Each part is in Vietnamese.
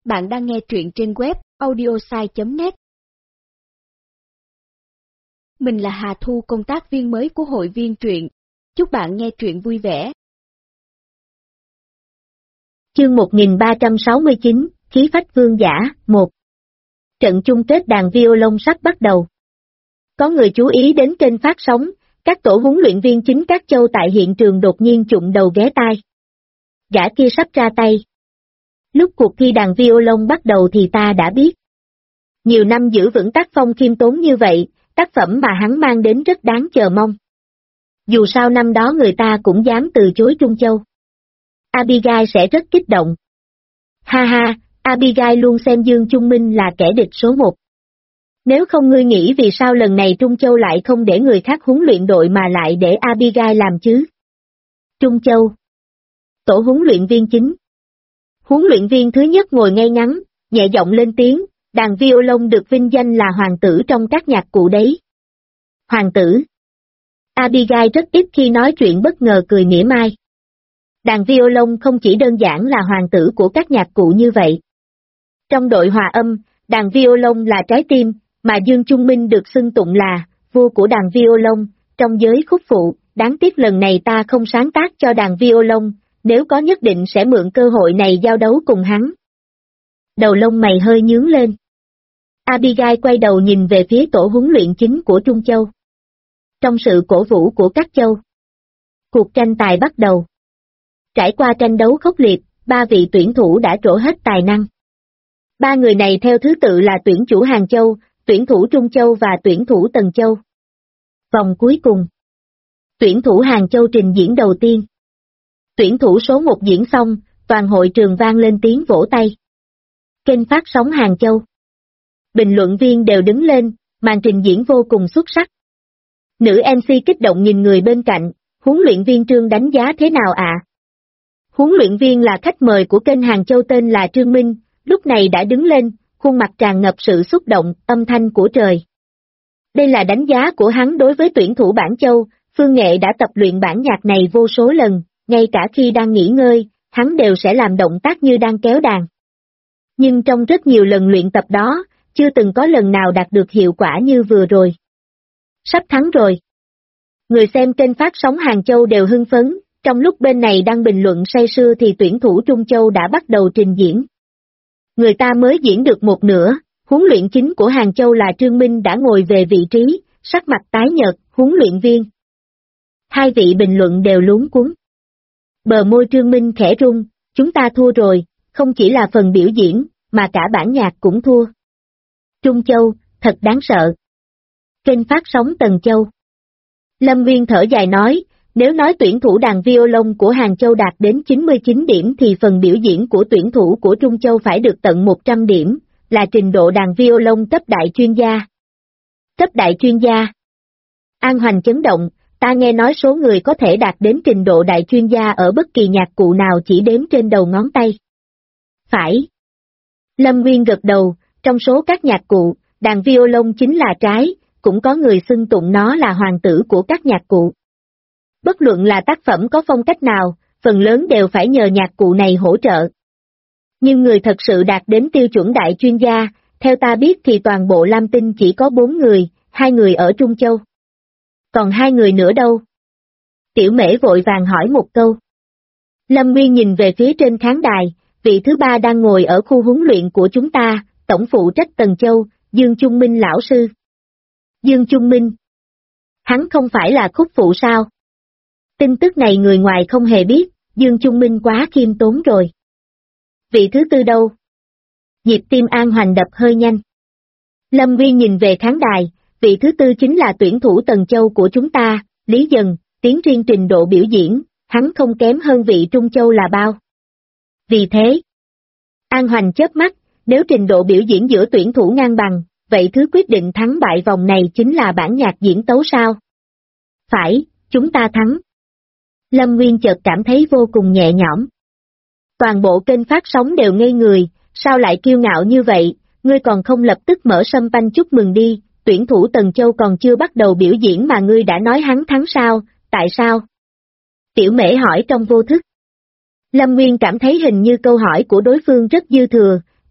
Bạn đang nghe truyện trên web audiosai.net. Mình là Hà Thu, công tác viên mới của hội viên truyện. Chúc bạn nghe truyện vui vẻ. Chương 1369, Khí phách vương giả, 1. Trận chung kết đàn violon sắp bắt đầu. Có người chú ý đến kênh phát sóng, các tổ huấn luyện viên chính các châu tại hiện trường đột nhiên chụng đầu ghé tai. Gã kia sắp ra tay. Lúc cuộc thi đàn violon bắt đầu thì ta đã biết. Nhiều năm giữ vững tác phong khiêm tốn như vậy, tác phẩm mà hắn mang đến rất đáng chờ mong. Dù sao năm đó người ta cũng dám từ chối Trung Châu. Abigail sẽ rất kích động. Ha ha, Abigail luôn xem Dương Trung Minh là kẻ địch số 1. Nếu không ngươi nghĩ vì sao lần này Trung Châu lại không để người khác huấn luyện đội mà lại để Abigail làm chứ? Trung Châu. Tổ huấn luyện viên chính. Huấn luyện viên thứ nhất ngồi ngay ngắn, nhẹ giọng lên tiếng, đàn violon được vinh danh là hoàng tử trong các nhạc cụ đấy. Hoàng tử. Abigail rất ít khi nói chuyện, bất ngờ cười mỉa mai. Đàn violon không chỉ đơn giản là hoàng tử của các nhạc cụ như vậy. Trong đội hòa âm, đàn violon là trái tim, mà Dương Trung Minh được xưng tụng là vua của đàn violon trong giới khúc phụ. Đáng tiếc lần này ta không sáng tác cho đàn violon, nếu có nhất định sẽ mượn cơ hội này giao đấu cùng hắn. Đầu lông mày hơi nhướng lên. Abigail quay đầu nhìn về phía tổ huấn luyện chính của Trung Châu. Trong sự cổ vũ của các châu, cuộc tranh tài bắt đầu. Trải qua tranh đấu khốc liệt, 3 vị tuyển thủ đã trổ hết tài năng. 3 người này theo thứ tự là tuyển chủ Hàng Châu, tuyển thủ Trung Châu và tuyển thủ Tần Châu. Vòng cuối cùng, tuyển thủ Hàng Châu trình diễn đầu tiên. Tuyển thủ số 1 diễn xong, toàn hội trường vang lên tiếng vỗ tay. Kênh phát sóng Hàng Châu. Bình luận viên đều đứng lên, màn trình diễn vô cùng xuất sắc. Nữ MC kích động nhìn người bên cạnh, huấn luyện viên Trương đánh giá thế nào ạ? Huấn luyện viên là khách mời của kênh Hàng Châu tên là Trương Minh, lúc này đã đứng lên, khuôn mặt tràn ngập sự xúc động, âm thanh của trời. Đây là đánh giá của hắn đối với tuyển thủ Bản Châu. Phương Nghệ đã tập luyện bản nhạc này vô số lần, ngay cả khi đang nghỉ ngơi, hắn đều sẽ làm động tác như đang kéo đàn. Nhưng trong rất nhiều lần luyện tập đó, chưa từng có lần nào đạt được hiệu quả như vừa rồi. Sắp thắng rồi. Người xem kênh phát sóng Hàng Châu đều hưng phấn, trong lúc bên này đang bình luận say sưa thì tuyển thủ Trung Châu đã bắt đầu trình diễn. Người ta mới diễn được một nửa, huấn luyện chính của Hàng Châu là Trương Minh đã ngồi về vị trí, sắc mặt tái nhợt, huấn luyện viên. 2 vị bình luận đều luống cuống. Bờ môi Trương Minh khẽ rung, chúng ta thua rồi, không chỉ là phần biểu diễn, mà cả bản nhạc cũng thua. Trung Châu, thật đáng sợ. Kênh phát sóng Tần Châu. Lâm Nguyên thở dài nói, nếu nói tuyển thủ đàn violon của Hàng Châu đạt đến 99 điểm thì phần biểu diễn của tuyển thủ của Trung Châu phải được tận 100 điểm, là trình độ đàn violon cấp đại chuyên gia. Cấp đại chuyên gia. An Hoành chấn động, ta nghe nói số người có thể đạt đến trình độ đại chuyên gia ở bất kỳ nhạc cụ nào chỉ đếm trên đầu ngón tay. Phải. Lâm Nguyên gật đầu, trong số các nhạc cụ, đàn violon chính là trái, cũng có người xưng tụng nó là hoàng tử của các nhạc cụ. Bất luận là tác phẩm có phong cách nào, phần lớn đều phải nhờ nhạc cụ này hỗ trợ. Nhưng người thật sự đạt đến tiêu chuẩn đại chuyên gia, theo ta biết thì toàn bộ Lam Tinh chỉ có 4 người, 2 người ở Trung Châu. Còn 2 người nữa đâu? Tiểu Mễ vội vàng hỏi một câu. Lâm Nguyên nhìn về phía trên khán đài, vị thứ 3 đang ngồi ở khu huấn luyện của chúng ta, tổng phụ trách Tần Châu, Dương Trung Minh lão sư. Dương Trung Minh. Hắn không phải là khúc phụ sao? Tin tức này người ngoài không hề biết, Dương Trung Minh quá khiêm tốn rồi. Vị thứ 4 đâu? Nhịp tim An Hoành đập hơi nhanh. Lâm Nguyên nhìn về khán đài, vị thứ 4 chính là tuyển thủ Tần Châu của chúng ta, Lý Dần, tiếng riêng trình độ biểu diễn, hắn không kém hơn vị Trung Châu là bao. Vì thế, An Hoành chớp mắt, nếu trình độ biểu diễn giữa tuyển thủ ngang bằng, vậy thứ quyết định thắng bại vòng này chính là bản nhạc diễn tấu sao? Phải, chúng ta thắng. Lâm Nguyên chợt cảm thấy vô cùng nhẹ nhõm. Toàn bộ kênh phát sóng đều ngây người, sao lại kiêu ngạo như vậy, ngươi còn không lập tức mở sâm panh chúc mừng đi, tuyển thủ Tần Châu còn chưa bắt đầu biểu diễn mà ngươi đã nói hắn thắng sao, tại sao? Tiểu Mễ hỏi trong vô thức. Lâm Nguyên cảm thấy hình như câu hỏi của đối phương rất dư thừa,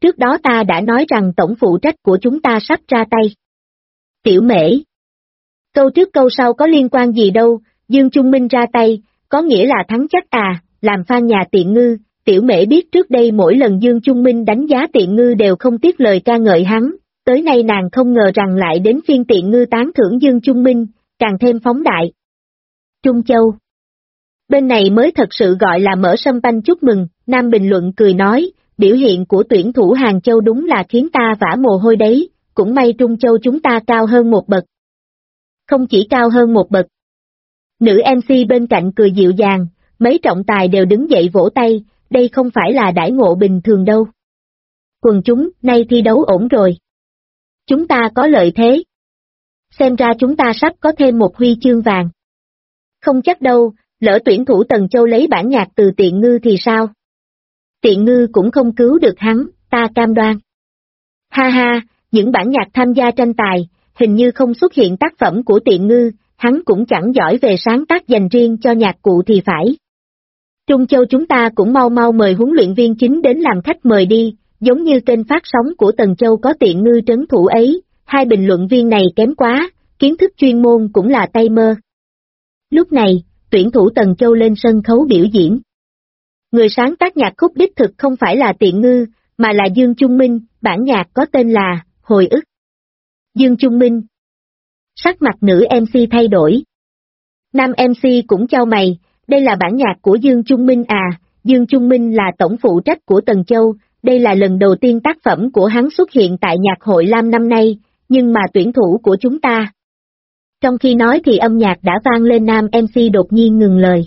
trước đó ta đã nói rằng tổng phụ trách của chúng ta sắp ra tay. Tiểu Mễ. Câu trước câu sau có liên quan gì đâu, Dương Trung Minh ra tay, có nghĩa là thắng chắc à, làm Phan nhà Tiện Ngư. Tiểu Mễ biết trước đây mỗi lần Dương Trung Minh đánh giá Tiện Ngư đều không tiếc lời ca ngợi hắn, tới nay nàng không ngờ rằng lại đến phiên Tiện Ngư tán thưởng Dương Trung Minh, càng thêm phóng đại. Trung Châu. Bên này mới thật sự gọi là mở sâm panh chúc mừng, Nam bình luận cười nói, biểu hiện của tuyển thủ Hàng Châu đúng là khiến ta vã mồ hôi đấy, cũng may Trung Châu chúng ta cao hơn một bậc. Không chỉ cao hơn một bậc. Nữ MC bên cạnh cười dịu dàng, mấy trọng tài đều đứng dậy vỗ tay, đây không phải là đãi ngộ bình thường đâu. Quần chúng, nay thi đấu ổn rồi. Chúng ta có lợi thế. Xem ra chúng ta sắp có thêm một huy chương vàng. Không chắc đâu, lỡ tuyển thủ Tần Châu lấy bản nhạc từ Tiện Ngư thì sao? Tiện Ngư cũng không cứu được hắn, ta cam đoan. Ha ha, những bản nhạc tham gia tranh tài, hình như không xuất hiện tác phẩm của Tiện Ngư, hắn cũng chẳng giỏi về sáng tác dành riêng cho nhạc cụ thì phải. Trung Châu chúng ta cũng mau mau mời huấn luyện viên chính đến làm khách mời đi, giống như kênh phát sóng của Tần Châu có Tiện Ngư trấn thủ ấy, hai bình luận viên này kém quá, kiến thức chuyên môn cũng là tay mơ. Lúc này, tuyển thủ Tần Châu lên sân khấu biểu diễn. Người sáng tác nhạc khúc đích thực không phải là Tiện Ngư, mà là Dương Trung Minh, bản nhạc có tên là Hồi ức. Dương Trung Minh. Sắc mặt nữ MC thay đổi. Nam MC cũng chau mày, đây là bản nhạc của Dương Trung Minh à, Dương Trung Minh là tổng phụ trách của Tần Châu, đây là lần đầu tiên tác phẩm của hắn xuất hiện tại nhạc hội Lam năm nay, nhưng mà tuyển thủ của chúng ta. Trong khi nói thì âm nhạc đã vang lên, nam MC đột nhiên ngừng lời.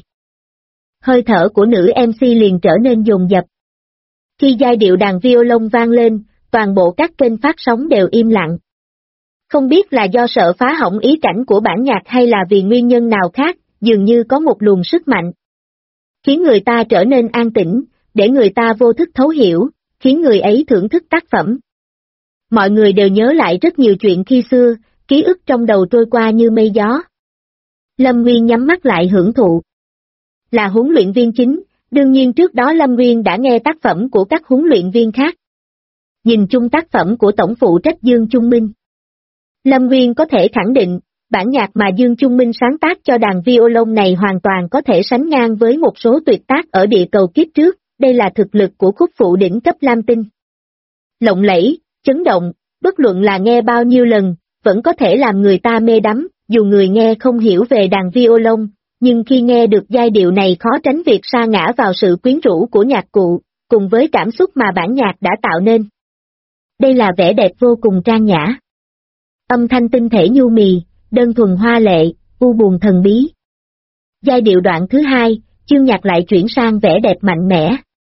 Hơi thở của nữ MC liền trở nên dồn dập. Khi giai điệu đàn violon vang lên, toàn bộ các kênh phát sóng đều im lặng. Không biết là do sợ phá hỏng ý cảnh của bản nhạc hay là vì nguyên nhân nào khác, dường như có một luồng sức mạnh. Khiến người ta trở nên an tĩnh, để người ta vô thức thấu hiểu, khiến người ấy thưởng thức tác phẩm. Mọi người đều nhớ lại rất nhiều chuyện khi xưa, ký ức trong đầu trôi qua như mây gió. Lâm Nguyên nhắm mắt lại hưởng thụ. Là huấn luyện viên chính, đương nhiên trước đó Lâm Nguyên đã nghe tác phẩm của các huấn luyện viên khác. Nhìn chung tác phẩm của tổng phụ trách Dương Trung Minh. Lâm Nguyên có thể khẳng định, bản nhạc mà Dương Trung Minh sáng tác cho đàn violon này hoàn toàn có thể sánh ngang với một số tuyệt tác ở địa cầu kiếp trước, đây là thực lực của khúc phụ đỉnh cấp Lam Tinh. Lộng lẫy, chấn động, bất luận là nghe bao nhiêu lần, vẫn có thể làm người ta mê đắm, dù người nghe không hiểu về đàn violon, nhưng khi nghe được giai điệu này khó tránh việc sa ngã vào sự quyến rũ của nhạc cụ, cùng với cảm xúc mà bản nhạc đã tạo nên. Đây là vẻ đẹp vô cùng trang nhã. Âm thanh tinh thể nhu mì, đơn thuần hoa lệ, u buồn thần bí. Giai điệu đoạn thứ hai, chương nhạc lại chuyển sang vẻ đẹp mạnh mẽ.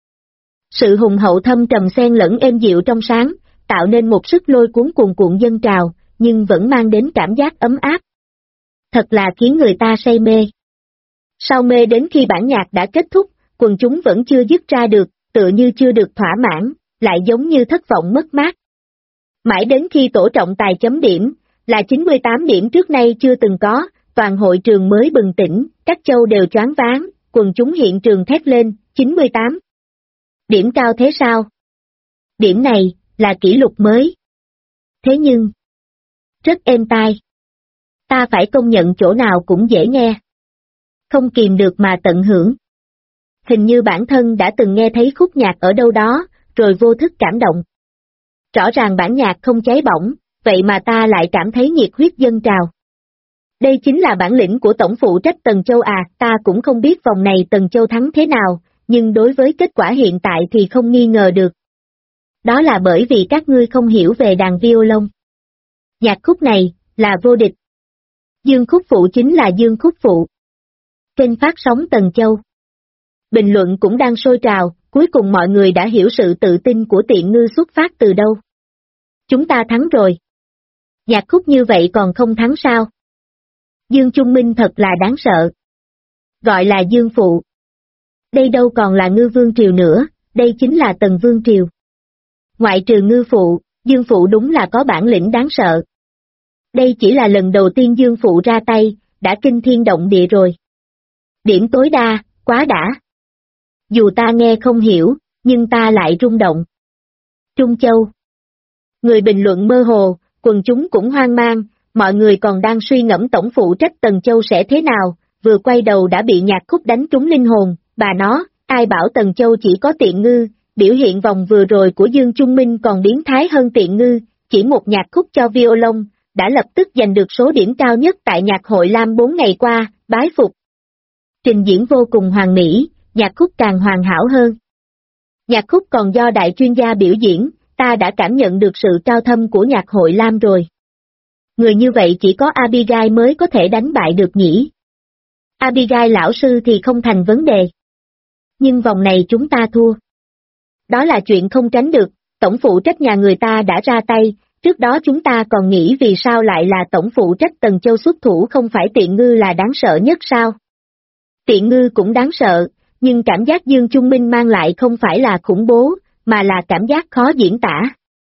Sự hùng hậu thâm trầm xen lẫn êm dịu trong sáng, tạo nên một sức lôi cuốn cuồn cuộn dâng trào, nhưng vẫn mang đến cảm giác ấm áp. Thật là khiến người ta say mê. Sau mê đến khi bản nhạc đã kết thúc, quần chúng vẫn chưa dứt ra được, tựa như chưa được thỏa mãn, lại giống như thất vọng mất mát. Mãi đến khi tổ trọng tài chấm điểm, là 98 điểm trước nay chưa từng có, toàn hội trường mới bừng tỉnh, các châu đều choáng váng, quần chúng hiện trường thét lên, 98. Điểm cao thế sao? Điểm này, là kỷ lục mới. Thế nhưng, rất êm tai. Ta phải công nhận chỗ nào cũng dễ nghe. Không kìm được mà tận hưởng. Hình như bản thân đã từng nghe thấy khúc nhạc ở đâu đó, rồi vô thức cảm động. Rõ ràng bản nhạc không cháy bỏng, vậy mà ta lại cảm thấy nhiệt huyết dâng trào. Đây chính là bản lĩnh của tổng phụ trách Tần Châu à, ta cũng không biết vòng này Tần Châu thắng thế nào, nhưng đối với kết quả hiện tại thì không nghi ngờ được. Đó là bởi vì các ngươi không hiểu về đàn violon. Nhạc khúc này, là vô địch. Dương khúc phụ chính là Dương khúc phụ. Kênh phát sóng Tần Châu. Bình luận cũng đang sôi trào, cuối cùng mọi người đã hiểu sự tự tin của Tiện Ngư xuất phát từ đâu. Chúng ta thắng rồi. Nhạc khúc như vậy còn không thắng sao? Dương Trung Minh thật là đáng sợ. Gọi là Dương Phụ. Đây đâu còn là Ngư Vương Triều nữa, đây chính là Tần Vương Triều. Ngoại trừ Ngư Phụ, Dương Phụ đúng là có bản lĩnh đáng sợ. Đây chỉ là lần đầu tiên Dương Phụ ra tay, đã kinh thiên động địa rồi. Điểm tối đa, quá đã. Dù ta nghe không hiểu, nhưng ta lại rung động. Trung Châu. Người bình luận mơ hồ, quần chúng cũng hoang mang, mọi người còn đang suy ngẫm tổng phụ trách Tần Châu sẽ thế nào, vừa quay đầu đã bị Nhạc Khúc đánh trúng linh hồn, bà nó, ai bảo Tần Châu chỉ có Tiện Ngư, biểu hiện vòng vừa rồi của Dương Trung Minh còn biến thái hơn Tiện Ngư, chỉ một nhạc khúc cho violon, đã lập tức giành được số điểm cao nhất tại Nhạc hội Lam 4 ngày qua, bái phục. Trình diễn vô cùng hoàn mỹ, nhạc khúc càng hoàn hảo hơn. Nhạc khúc còn do đại chuyên gia biểu diễn, ta đã cảm nhận được sự cao thâm của Nhạc hội Lam rồi. Người như vậy chỉ có Abigail mới có thể đánh bại được nhỉ. Abigail lão sư thì không thành vấn đề. Nhưng vòng này chúng ta thua. Đó là chuyện không tránh được, tổng phụ trách nhà người ta đã ra tay, trước đó chúng ta còn nghĩ vì sao lại là tổng phụ trách Tần Châu xuất thủ không phải Tiện Ngư là đáng sợ nhất sao? Tiện Ngư cũng đáng sợ, nhưng cảm giác Dương Trung Minh mang lại không phải là khủng bố, mà là cảm giác khó diễn tả.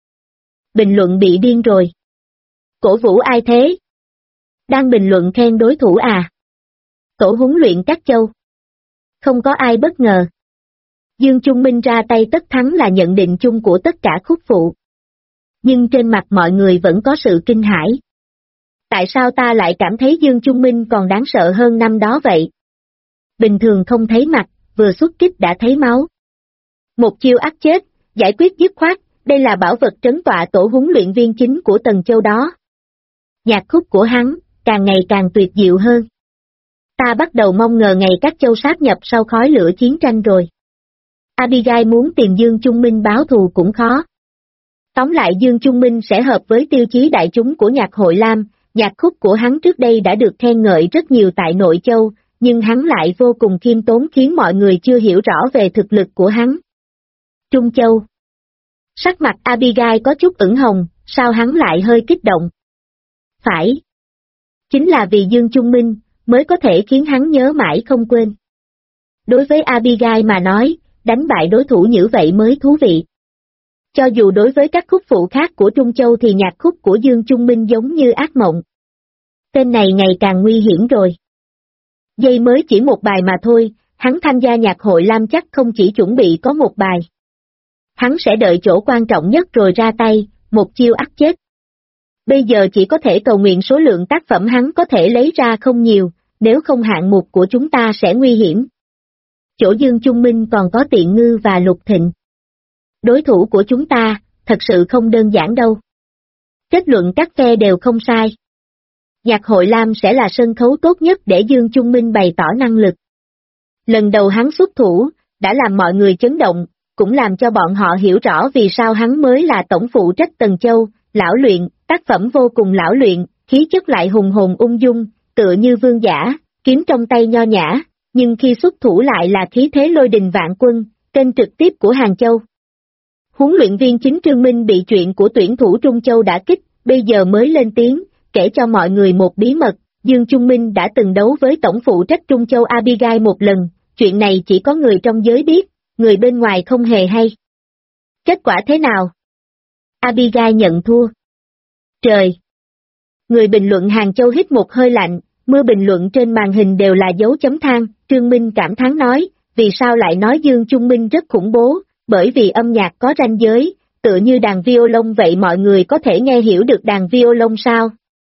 Bình luận bị điên rồi. Cổ vũ ai thế? Đang bình luận khen đối thủ à? Tổ huấn luyện các châu. Không có ai bất ngờ. Dương Trung Minh ra tay tất thắng là nhận định chung của tất cả khúc phụ. Nhưng trên mặt mọi người vẫn có sự kinh hãi. Tại sao ta lại cảm thấy Dương Trung Minh còn đáng sợ hơn năm đó vậy? Bình thường không thấy mặt, vừa xuất kích đã thấy máu. Một chiêu ắt chết, giải quyết dứt khoát, đây là bảo vật trấn tọa tổ huấn luyện viên chính của Tần Châu đó. Nhạc khúc của hắn, càng ngày càng tuyệt diệu hơn. Ta bắt đầu mong ngờ ngày các châu sáp nhập sau khói lửa chiến tranh rồi. Abigail muốn tìm Dương Trung Minh báo thù cũng khó. Tóm lại Dương Trung Minh sẽ hợp với tiêu chí đại chúng của Nhạc hội Lam, nhạc khúc của hắn trước đây đã được khen ngợi rất nhiều tại nội châu, nhưng hắn lại vô cùng khiêm tốn khiến mọi người chưa hiểu rõ về thực lực của hắn. Trung Châu. Sắc mặt Abigail có chút ửng hồng, sao hắn lại hơi kích động? Phải. Chính là vì Dương Trung Minh, mới có thể khiến hắn nhớ mãi không quên. Đối với Abigail mà nói, đánh bại đối thủ như vậy mới thú vị. Cho dù đối với các khúc phụ khác của Trung Châu thì nhạc khúc của Dương Trung Minh giống như ác mộng. Tên này ngày càng nguy hiểm rồi. Dây mới chỉ một bài mà thôi, hắn tham gia Nhạc hội Lam chắc không chỉ chuẩn bị có một bài. Hắn sẽ đợi chỗ quan trọng nhất rồi ra tay, một chiêu ắt chết. Bây giờ chỉ có thể cầu nguyện số lượng tác phẩm hắn có thể lấy ra không nhiều, nếu không hạng mục của chúng ta sẽ nguy hiểm. Chỗ Dương Trung Minh còn có Tiện Ngư và Lục Thịnh. Đối thủ của chúng ta, thật sự không đơn giản đâu. Kết luận các phe đều không sai. Nhạc hội Lam sẽ là sân khấu tốt nhất để Dương Trung Minh bày tỏ năng lực. Lần đầu hắn xuất thủ, đã làm mọi người chấn động, cũng làm cho bọn họ hiểu rõ vì sao hắn mới là tổng phụ trách Tần Châu, lão luyện, tác phẩm vô cùng lão luyện, khí chất lại hùng hồn ung dung, tựa như vương giả, kiếm trong tay nho nhã, nhưng khi xuất thủ lại là khí thế lôi đình vạn quân, kênh trực tiếp của Hàng Châu. Huấn luyện viên chính Trương Minh bị chuyện của tuyển thủ Trung Châu đã kích, bây giờ mới lên tiếng, kể cho mọi người một bí mật, Dương Trung Minh đã từng đấu với tổng phụ trách Trung Châu Abigail một lần, chuyện này chỉ có người trong giới biết, người bên ngoài không hề hay. Kết quả thế nào? Abigail nhận thua. Trời! Người bình luận Hàng Châu hít một hơi lạnh, mưa bình luận trên màn hình đều là dấu chấm than, Trương Minh cảm thán nói, vì sao lại nói Dương Trung Minh rất khủng bố, bởi vì âm nhạc có ranh giới, tựa như đàn violon vậy mọi người có thể nghe hiểu được đàn violon sao?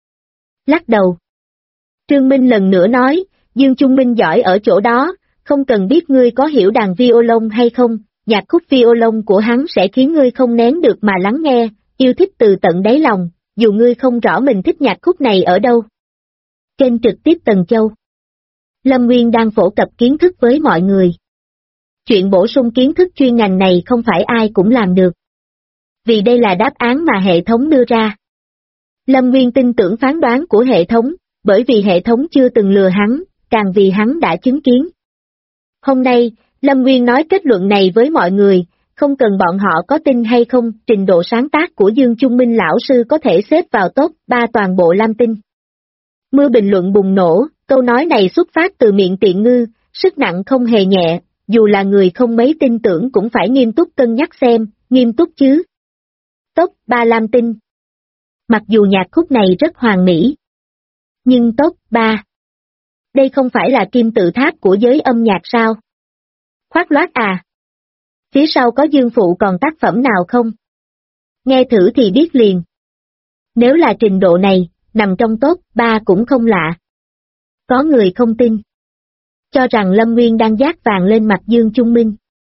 Lắc đầu. Trương Minh lần nữa nói, Dương Trung Minh giỏi ở chỗ đó, không cần biết ngươi có hiểu đàn violon hay không, nhạc khúc violon của hắn sẽ khiến ngươi không nén được mà lắng nghe, yêu thích từ tận đáy lòng, dù ngươi không rõ mình thích nhạc khúc này ở đâu. Kênh trực tiếp Tần Châu. Lâm Nguyên đang phổ cập kiến thức với mọi người. Chuyện bổ sung kiến thức chuyên ngành này không phải ai cũng làm được. Vì đây là đáp án mà hệ thống đưa ra. Lâm Nguyên tin tưởng phán đoán của hệ thống, bởi vì hệ thống chưa từng lừa hắn, càng vì hắn đã chứng kiến. Hôm nay, Lâm Nguyên nói kết luận này với mọi người, không cần bọn họ có tin hay không, trình độ sáng tác của Dương Trung Minh lão sư có thể xếp vào top 3 toàn bộ Lam Tinh. Mưa bình luận bùng nổ, câu nói này xuất phát từ miệng Tiện Ngư, sức nặng không hề nhẹ, dù là người không mấy tin tưởng cũng phải nghiêm túc cân nhắc xem, nghiêm túc chứ. Top 3 Lam Tinh. Mặc dù nhạc khúc này rất hoàn mỹ. Nhưng top 3. Đây không phải là kim tự tháp của giới âm nhạc sao? Khoác lác à? Phía sau có Dương Phụ còn tác phẩm nào không? Nghe thử thì biết liền. Nếu là trình độ này, nằm trong top 3 cũng không lạ. Có người không tin. Cho rằng Lâm Nguyên đang dát vàng lên mặt Dương Trung Minh.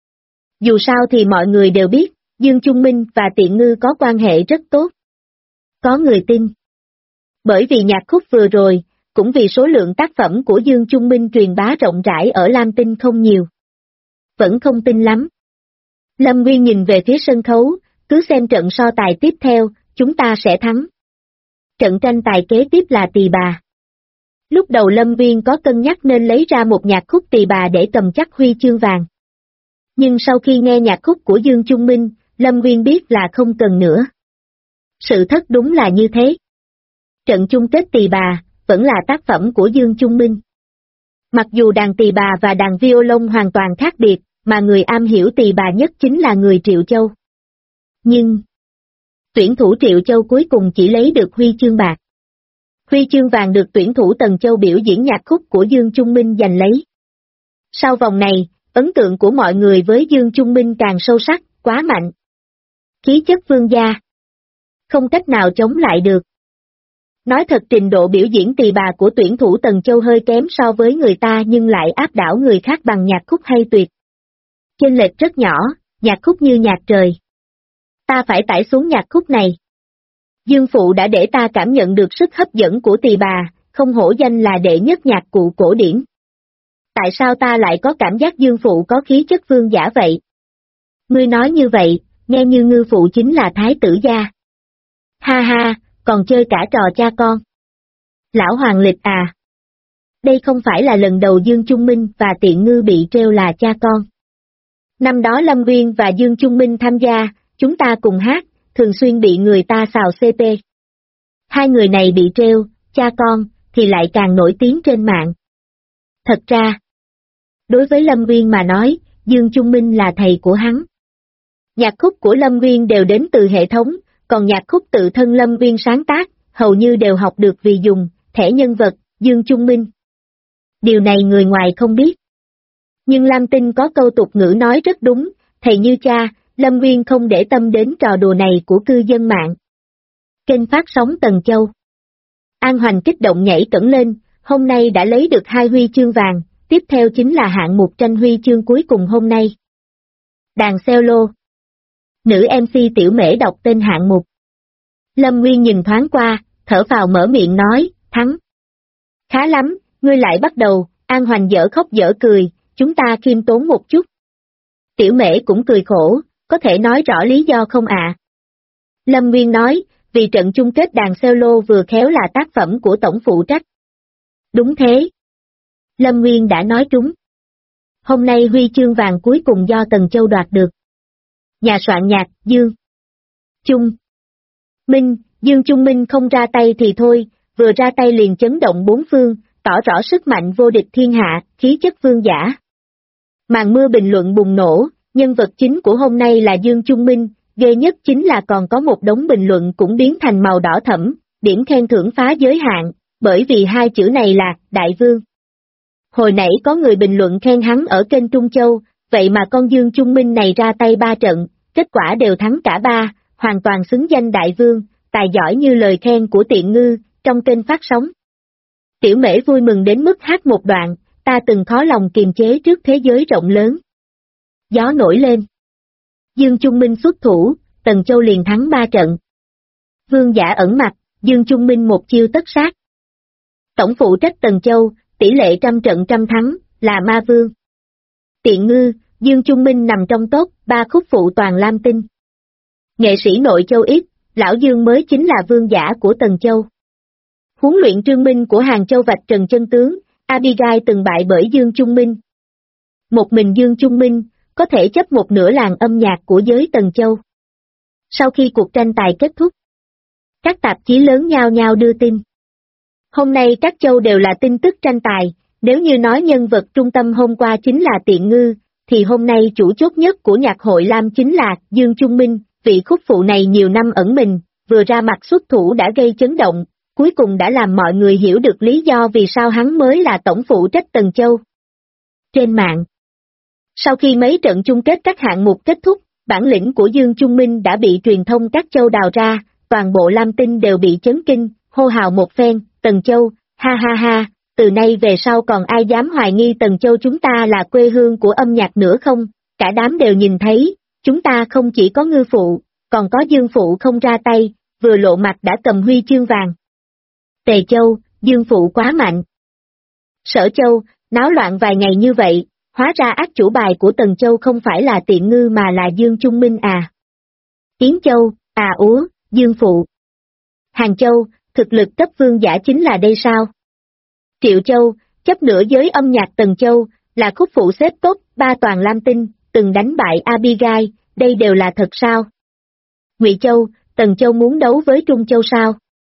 Dù sao thì mọi người đều biết, Dương Trung Minh và Tiện Ngư có quan hệ rất tốt. Có người tin. Bởi vì nhạc khúc vừa rồi, cũng vì số lượng tác phẩm của Dương Trung Minh truyền bá rộng rãi ở Lam Tinh không nhiều. Vẫn không tin lắm. Lâm Nguyên nhìn về phía sân khấu, cứ xem trận so tài tiếp theo, chúng ta sẽ thắng. Trận tranh tài kế tiếp là Tỳ Bà. Lúc đầu Lâm Nguyên có cân nhắc nên lấy ra một nhạc khúc Tỳ Bà để cầm chắc huy chương vàng. Nhưng sau khi nghe nhạc khúc của Dương Trung Minh, Lâm Nguyên biết là không cần nữa. Sự thật đúng là như thế. Trận chung kết Tỳ Bà vẫn là tác phẩm của Dương Trung Minh. Mặc dù đàn tỳ bà và đàn violon hoàn toàn khác biệt, mà người am hiểu tỳ bà nhất chính là người Triệu Châu. Nhưng, tuyển thủ Triệu Châu cuối cùng chỉ lấy được huy chương bạc. Huy chương vàng được tuyển thủ Tần Châu biểu diễn nhạc khúc của Dương Trung Minh giành lấy. Sau vòng này, ấn tượng của mọi người với Dương Trung Minh càng sâu sắc, quá mạnh. Khí chất vương gia. Không cách nào chống lại được. Nói thật trình độ biểu diễn tỳ bà của tuyển thủ Tần Châu hơi kém so với người ta nhưng lại áp đảo người khác bằng nhạc khúc hay tuyệt. Chênh lệch rất nhỏ, nhạc khúc như nhạc trời. Ta phải tải xuống nhạc khúc này. Dương Phụ đã để ta cảm nhận được sức hấp dẫn của tỳ bà, không hổ danh là đệ nhất nhạc cụ cổ điển. Tại sao ta lại có cảm giác Dương Phụ có khí chất vương giả vậy? Ngươi nói như vậy, nghe như Ngư Phụ chính là thái tử gia. Ha ha, còn chơi cả trò cha con. Lão Hoàng Lịch à. Đây không phải là lần đầu Dương Trung Minh và Tiện Ngư bị treo là cha con. Năm đó Lâm Nguyên và Dương Trung Minh tham gia, chúng ta cùng hát, thường xuyên bị người ta xào CP. Hai người này bị treo, cha con, thì lại càng nổi tiếng trên mạng. Thật ra, đối với Lâm Nguyên mà nói, Dương Trung Minh là thầy của hắn. Nhạc khúc của Lâm Nguyên đều đến từ hệ thống, còn nhạc khúc tự thân Lâm Nguyên sáng tác, hầu như đều học được vì dùng, thẻ nhân vật, Dương Trung Minh. Điều này người ngoài không biết. Nhưng Lam Tinh có câu tục ngữ nói rất đúng, thầy như cha, Lâm Nguyên không để tâm đến trò đùa này của cư dân mạng. Kênh phát sóng Tần Châu. An Hoành kích động nhảy cẫng lên, hôm nay đã lấy được 2 huy chương vàng, tiếp theo chính là hạng mục tranh huy chương cuối cùng hôm nay. Đàn cello. Nữ MC Tiểu Mễ đọc tên hạng mục. Lâm Nguyên nhìn thoáng qua, thở phào mở miệng nói, thắng. Khá lắm, ngươi lại bắt đầu, An Hoành dở khóc dở cười, chúng ta khiêm tốn một chút. Tiểu Mễ cũng cười khổ, có thể nói rõ lý do không ạ? Lâm Nguyên nói, vì trận chung kết đàn cello vừa khéo là tác phẩm của tổng phụ trách. Đúng thế. Lâm Nguyên đã nói trúng. Hôm nay huy chương vàng cuối cùng do Tần Châu đoạt được. Nhà soạn nhạc, Dương Trung Minh, Dương Trung Minh không ra tay thì thôi, vừa ra tay liền chấn động bốn phương, tỏ rõ sức mạnh vô địch thiên hạ, khí chất vương giả. Màn mưa bình luận bùng nổ, nhân vật chính của hôm nay là Dương Trung Minh, ghê nhất chính là còn có một đống bình luận cũng biến thành màu đỏ thẫm, điểm khen thưởng phá giới hạn, bởi vì 2 chữ này là Đại Vương. Hồi nãy có người bình luận khen hắn ở kênh Trung Châu, vậy mà con Dương Trung Minh này ra tay 3 trận, kết quả đều thắng cả 3, hoàn toàn xứng danh Đại Vương, tài giỏi như lời khen của Tiện Ngư, trong kênh phát sóng. Tiểu Mễ vui mừng đến mức hát một đoạn, ta từng khó lòng kiềm chế trước thế giới rộng lớn. Gió nổi lên. Dương Trung Minh xuất thủ, Tần Châu liền thắng 3 trận. Vương giả ẩn mặt, Dương Trung Minh một chiêu tất sát. Tổng phụ trách Tần Châu, tỷ lệ trăm trận trăm thắng, là Ma Vương. Tiện Ngư, Dương Trung Minh nằm trong top 3 khúc phụ toàn Lam Tinh. Nghệ sĩ nội châu ít, Lão Dương mới chính là vương giả của Tần Châu. Huấn luyện Trương Minh của Hàng Châu vạch trần chân tướng, Abigail từng bại bởi Dương Trung Minh. Một mình Dương Trung Minh, có thể chấp một nửa làng âm nhạc của giới Tần Châu. Sau khi cuộc tranh tài kết thúc, các tạp chí lớn nhao nhao đưa tin. Hôm nay các châu đều là tin tức tranh tài, nếu như nói nhân vật trung tâm hôm qua chính là Tiện Ngư, thì hôm nay chủ chốt nhất của nhạc hội Lam chính là Dương Trung Minh, vị khúc phụ này nhiều năm ẩn mình, vừa ra mặt xuất thủ đã gây chấn động, cuối cùng đã làm mọi người hiểu được lý do vì sao hắn mới là tổng phụ trách Tần Châu. Trên mạng, sau khi mấy trận chung kết các hạng mục kết thúc, Bản lĩnh của Dương Trung Minh đã bị truyền thông các châu đào ra, toàn bộ Lam Tinh đều bị chấn kinh, hô hào một phen, Tần Châu, ha ha ha, từ nay về sau còn ai dám hoài nghi Tần Châu chúng ta là quê hương của âm nhạc nữa không, cả đám đều nhìn thấy, chúng ta không chỉ có Ngư Phụ, còn có Dương Phụ không ra tay, vừa lộ mặt đã cầm huy chương vàng. Tề Châu, Dương Phụ quá mạnh. Sở Châu, náo loạn vài ngày như vậy, hóa ra ác chủ bài của Tần Châu không phải là Tiện Ngư mà là Dương Trung Minh à. Yến Châu, à úa, Dương Phụ. Hàng Châu, thực lực cấp vương giả chính là đây sao? Triệu Châu, chấp nửa giới âm nhạc Tần Châu, là khúc phụ xếp top 3 toàn Lam Tinh, từng đánh bại Abigail, đây đều là thật sao? Ngụy Châu, Tần Châu muốn đấu với Trung Châu sao?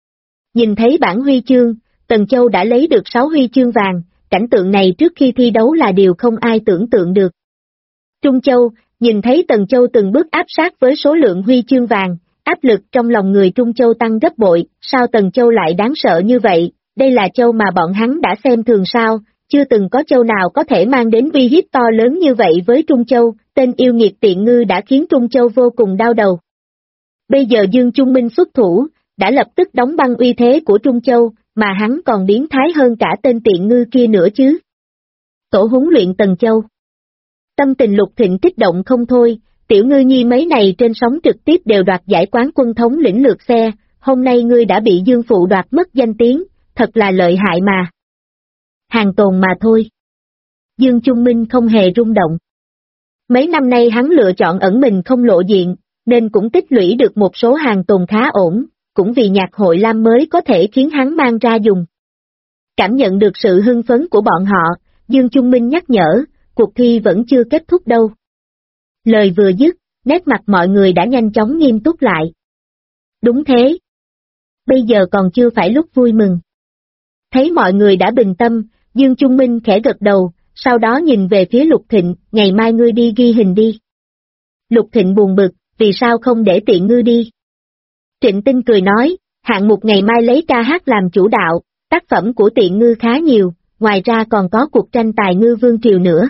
Nhìn thấy bản huy chương, Tần Châu đã lấy được 6 huy chương vàng, cảnh tượng này trước khi thi đấu là điều không ai tưởng tượng được. Trung Châu, nhìn thấy Tần Châu từng bước áp sát với số lượng huy chương vàng, áp lực trong lòng người Trung Châu tăng gấp bội, sao Tần Châu lại đáng sợ như vậy, đây là châu mà bọn hắn đã xem thường sao, chưa từng có châu nào có thể mang đến uy hiếp to lớn như vậy với Trung Châu, tên yêu nghiệt Tiện Ngư đã khiến Trung Châu vô cùng đau đầu. Bây giờ Dương Trung Minh xuất thủ, đã lập tức đóng băng uy thế của Trung Châu, mà hắn còn biến thái hơn cả tên Tiện Ngư kia nữa chứ. Tổ huấn luyện Tần Châu. Tâm tình Lục Thịnh kích động không thôi, Tiểu Ngư Nhi mấy này trên sóng trực tiếp đều đoạt giải quán quân thống lĩnh lượt xe, hôm nay ngươi đã bị Dương Phụ đoạt mất danh tiếng, thật là lợi hại mà. Hàng tồn mà thôi. Dương Trung Minh không hề rung động. Mấy năm nay hắn lựa chọn ẩn mình không lộ diện, nên cũng tích lũy được một số hàng tồn khá ổn, cũng vì nhạc hội Lam mới có thể khiến hắn mang ra dùng. Cảm nhận được sự hưng phấn của bọn họ, Dương Trung Minh nhắc nhở, cuộc thi vẫn chưa kết thúc đâu. Lời vừa dứt, nét mặt mọi người đã nhanh chóng nghiêm túc lại. Đúng thế. Bây giờ còn chưa phải lúc vui mừng. Thấy mọi người đã bình tâm, Dương Trung Minh khẽ gật đầu, sau đó nhìn về phía Lục Thịnh, ngày mai ngươi đi ghi hình đi. Lục Thịnh buồn bực, vì sao không để Tiện Ngư đi? Trịnh Tinh cười nói, hạng mục ngày mai lấy ca hát làm chủ đạo, tác phẩm của Tiện Ngư khá nhiều, ngoài ra còn có cuộc tranh tài Ngư Vương Triều nữa.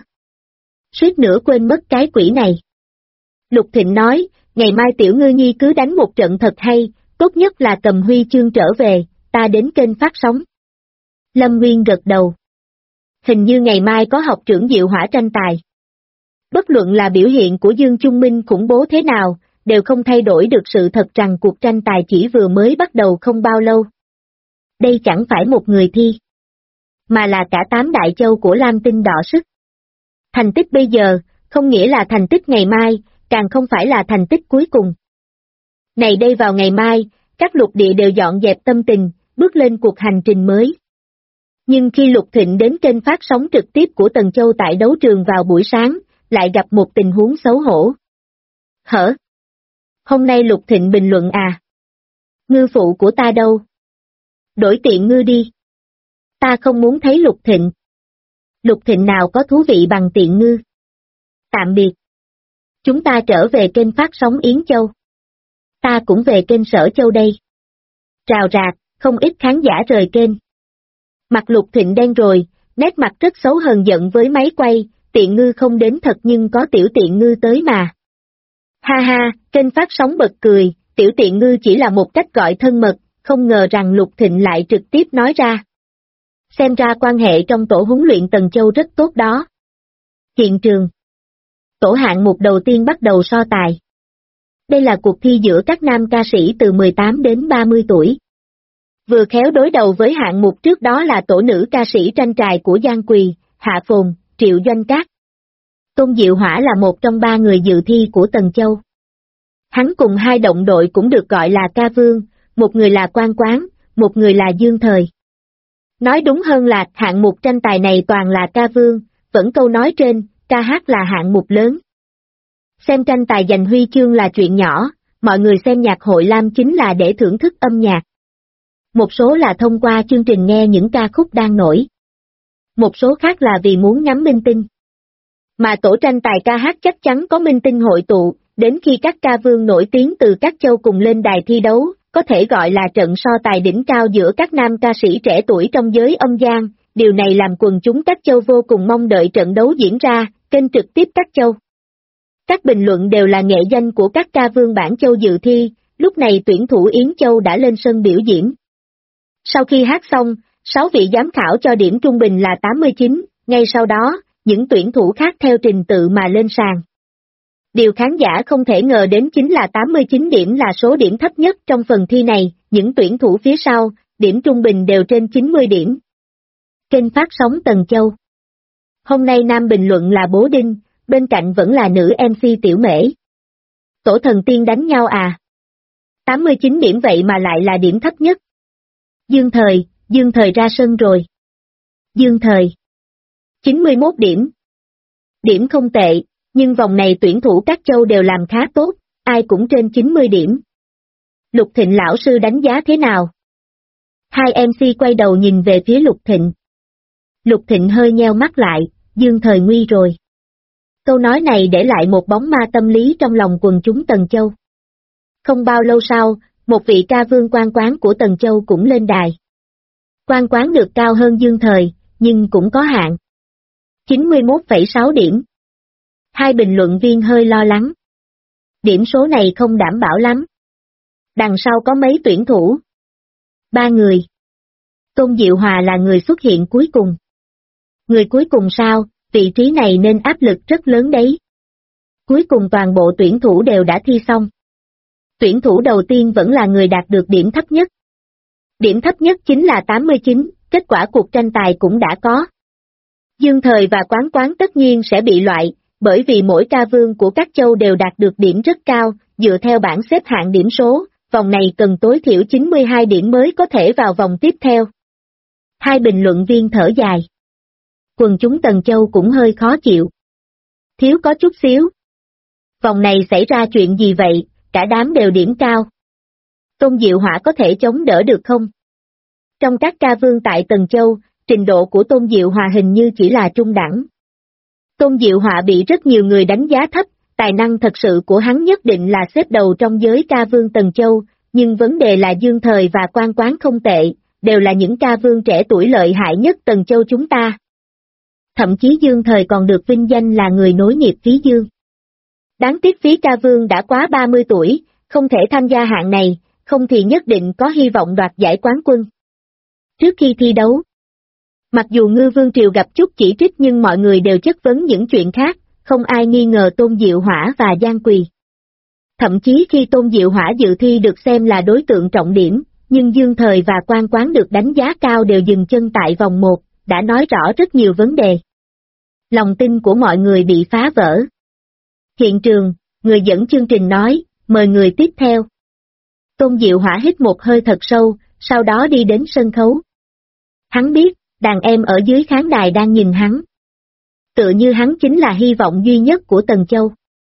Suýt nữa quên mất cái quỷ này. Lục Thịnh nói, ngày mai Tiểu Ngư Nhi cứ đánh một trận thật hay, tốt nhất là cầm huy chương trở về, ta đến kênh phát sóng. Lâm Nguyên gật đầu. Hình như ngày mai có học trưởng Diệu Hỏa tranh tài. Bất luận là biểu hiện của Dương Trung Minh khủng bố thế nào, đều không thay đổi được sự thật rằng cuộc tranh tài chỉ vừa mới bắt đầu không bao lâu. Đây chẳng phải một người thi, mà là cả 8 đại châu của Lam Tinh đọ sức. Thành tích bây giờ, không nghĩa là thành tích ngày mai, càng không phải là thành tích cuối cùng. Này đây vào ngày mai, các lục địa đều dọn dẹp tâm tình, bước lên cuộc hành trình mới. Nhưng khi Lục Thịnh đến kênh phát sóng trực tiếp của Tần Châu tại đấu trường vào buổi sáng, lại gặp một tình huống xấu hổ. Hở? Hôm nay Lục Thịnh bình luận à? Ngư phụ của ta đâu? Đổi Tiện Ngư đi. Ta không muốn thấy Lục Thịnh. Lục Thịnh nào có thú vị bằng Tiện Ngư. Tạm biệt. Chúng ta trở về kênh phát sóng Yến Châu. Ta cũng về kênh Sở Châu đây. Rào rạc, không ít khán giả rời kênh. Mặt Lục Thịnh đen rồi, nét mặt rất xấu hờn giận với máy quay, Tiện Ngư không đến thật nhưng có Tiểu Tiện Ngư tới mà. Ha ha, kênh phát sóng bật cười, Tiểu Tiện Ngư chỉ là một cách gọi thân mật, không ngờ rằng Lục Thịnh lại trực tiếp nói ra. Xem ra quan hệ trong tổ huấn luyện Tần Châu rất tốt đó. Hiện trường. Tổ hạng mục đầu tiên bắt đầu so tài. Đây là cuộc thi giữa các nam ca sĩ từ 18 đến 30 tuổi. Vừa khéo đối đầu với hạng mục trước đó là tổ nữ ca sĩ tranh trài của Giang Quỳ, Hạ Phồn, Triệu Doanh Cát. Tôn Diệu Hỏa là một trong 3 người dự thi của Tần Châu. Hắn cùng 2 đồng đội cũng được gọi là ca vương, một người là Quan Quán, một người là Dương Thời. Nói đúng hơn là hạng mục tranh tài này toàn là ca vương, vẫn câu nói trên, ca hát là hạng mục lớn. Xem tranh tài giành huy chương là chuyện nhỏ, mọi người xem nhạc hội Lam chính là để thưởng thức âm nhạc. Một số là thông qua chương trình nghe những ca khúc đang nổi. Một số khác là vì muốn ngắm minh tinh. Mà tổ tranh tài ca hát chắc chắn có minh tinh hội tụ, đến khi các ca vương nổi tiếng từ các châu cùng lên đài thi đấu, có thể gọi là trận so tài đỉnh cao giữa các nam ca sĩ trẻ tuổi trong giới âm gian, điều này làm quần chúng các châu vô cùng mong đợi trận đấu diễn ra, kênh trực tiếp các châu. Các bình luận đều là nghệ danh của các ca vương bản châu dự thi, lúc này tuyển thủ Yến Châu đã lên sân biểu diễn. Sau khi hát xong, 6 vị giám khảo cho điểm trung bình là 89, ngay sau đó, những tuyển thủ khác theo trình tự mà lên sàn. Điều khán giả không thể ngờ đến chính là 89 điểm là số điểm thấp nhất trong phần thi này, những tuyển thủ phía sau, điểm trung bình đều trên 90 điểm. Kênh phát sóng Tần Châu. Hôm nay nam bình luận là Bố Đinh, bên cạnh vẫn là nữ MC Tiểu Mễ. Tổ thần tiên đánh nhau à? 89 điểm vậy mà lại là điểm thấp nhất. Dương Thời ra sân rồi. Dương Thời. 91 điểm. Điểm không tệ, nhưng vòng này tuyển thủ các châu đều làm khá tốt, ai cũng trên 90 điểm. Lục Thịnh lão sư đánh giá thế nào? Hai MC quay đầu nhìn về phía Lục Thịnh. Lục Thịnh hơi nheo mắt lại, Dương Thời nguy rồi. Câu nói này để lại một bóng ma tâm lý trong lòng quần chúng Tần Châu. Không bao lâu sau, một vị ca vương quan quán của Tần Châu cũng lên đài. Quan quán được cao hơn Dương Thời, nhưng cũng có hạn. 91,6 điểm. Hai bình luận viên hơi lo lắng. Điểm số này không đảm bảo lắm. Đằng sau có mấy tuyển thủ? 3 người. Tôn Diệu Hòa là người xuất hiện cuối cùng. Người cuối cùng sao, vị trí này nên áp lực rất lớn đấy. Cuối cùng toàn bộ tuyển thủ đều đã thi xong. Tuyển thủ đầu tiên vẫn là người đạt được điểm thấp nhất. Điểm thấp nhất chính là 89, kết quả cuộc tranh tài cũng đã có. Dương Thời và Quán Quán tất nhiên sẽ bị loại, bởi vì mỗi ca vương của các châu đều đạt được điểm rất cao, dựa theo bảng xếp hạng điểm số, vòng này cần tối thiểu 92 điểm mới có thể vào vòng tiếp theo. Hai bình luận viên thở dài. Quần chúng Tần Châu cũng hơi khó chịu. Thiếu có chút xíu. Vòng này xảy ra chuyện gì vậy, cả đám đều điểm cao. Tôn Diệu Hỏa có thể chống đỡ được không? Trong các ca vương tại Tần Châu, trình độ của Tôn Diệu Hòa hình như chỉ là trung đẳng. Tôn Diệu Hỏa bị rất nhiều người đánh giá thấp, tài năng thật sự của hắn nhất định là xếp đầu trong giới ca vương Tần Châu, nhưng vấn đề là Dương Thời và Quan Quán không tệ, đều là những ca vương trẻ tuổi lợi hại nhất Tần Châu chúng ta. Thậm chí Dương Thời còn được vinh danh là người nối nghiệp Phí Dương. Đáng tiếc Phí ca vương đã quá 30 tuổi, không thể tham gia hạng này, không thì nhất định có hy vọng đoạt giải quán quân. Trước khi thi đấu, mặc dù Ngư Vương Triều gặp chút chỉ trích nhưng mọi người đều chất vấn những chuyện khác, không ai nghi ngờ Tôn Diệu Hỏa và Giang Quỳ. Thậm chí khi Tôn Diệu Hỏa dự thi được xem là đối tượng trọng điểm, nhưng Dương Thời và Quan Quán được đánh giá cao đều dừng chân tại vòng 1, đã nói rõ rất nhiều vấn đề. Lòng tin của mọi người bị phá vỡ. Hiện trường, người dẫn chương trình nói, mời người tiếp theo. Tôn Diệu Hỏa hít một hơi thật sâu, sau đó đi đến sân khấu. Hắn biết, đàn em ở dưới khán đài đang nhìn hắn. Tựa như hắn chính là hy vọng duy nhất của Tần Châu.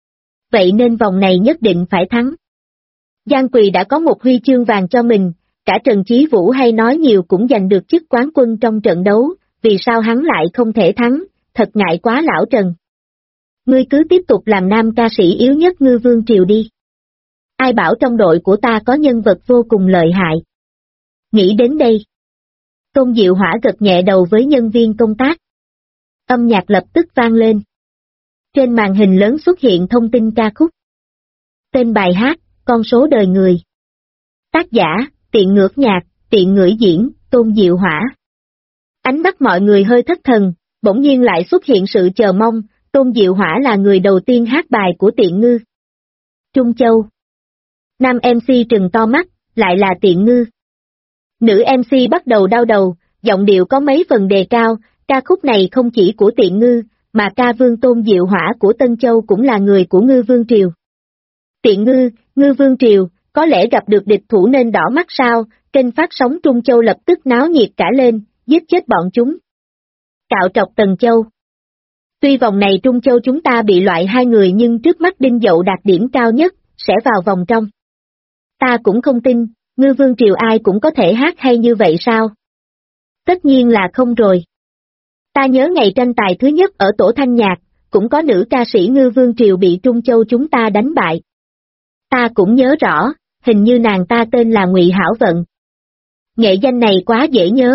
Vậy nên vòng này nhất định phải thắng. Giang Quỳ đã có một huy chương vàng cho mình, cả Trần Chí Vũ hay nói nhiều cũng giành được chức quán quân trong trận đấu, vì sao hắn lại không thể thắng, thật ngại quá lão Trần. Ngươi cứ tiếp tục làm nam ca sĩ yếu nhất Ngư Vương Triều đi. Ai bảo trong đội của ta có nhân vật vô cùng lợi hại. Nghĩ đến đây. Tôn Diệu Hỏa gật nhẹ đầu với nhân viên công tác. Âm nhạc lập tức vang lên. Trên màn hình lớn xuất hiện thông tin ca khúc. Tên bài hát, Con số đời người. Tác giả, Tiện Ngược Nhạc, Tiện Ngửi diễn, Tôn Diệu Hỏa. Ánh mắt mọi người hơi thất thần, bỗng nhiên lại xuất hiện sự chờ mong, Tôn Diệu Hỏa là người đầu tiên hát bài của Tiện Ngư. Trung Châu. Nam MC trừng to mắt, lại là Tiện Ngư. Nữ MC bắt đầu đau đầu, giọng điệu có mấy phần đề cao, ca khúc này không chỉ của Tiện Ngư, mà ca vương Tôn Diệu Hỏa của Tân Châu cũng là người của Ngư Vương Triều. Tiện Ngư, Ngư Vương Triều, có lẽ gặp được địch thủ nên đỏ mắt sao, kênh phát sóng Trung Châu lập tức náo nhiệt cả lên, giết chết bọn chúng. Cạo trọc Tần Châu. Tuy vòng này Trung Châu chúng ta bị loại 2 người nhưng trước mắt Đinh Dậu đạt điểm cao nhất, sẽ vào vòng trong. Ta cũng không tin, Ngư Vương Triều ai cũng có thể hát hay như vậy sao? Tất nhiên là không rồi. Ta nhớ ngày tranh tài thứ nhất ở tổ thanh nhạc, cũng có nữ ca sĩ Ngư Vương Triều bị Trung Châu chúng ta đánh bại. Ta cũng nhớ rõ, hình như nàng ta tên là Ngụy Hảo Vận. Nghệ danh này quá dễ nhớ.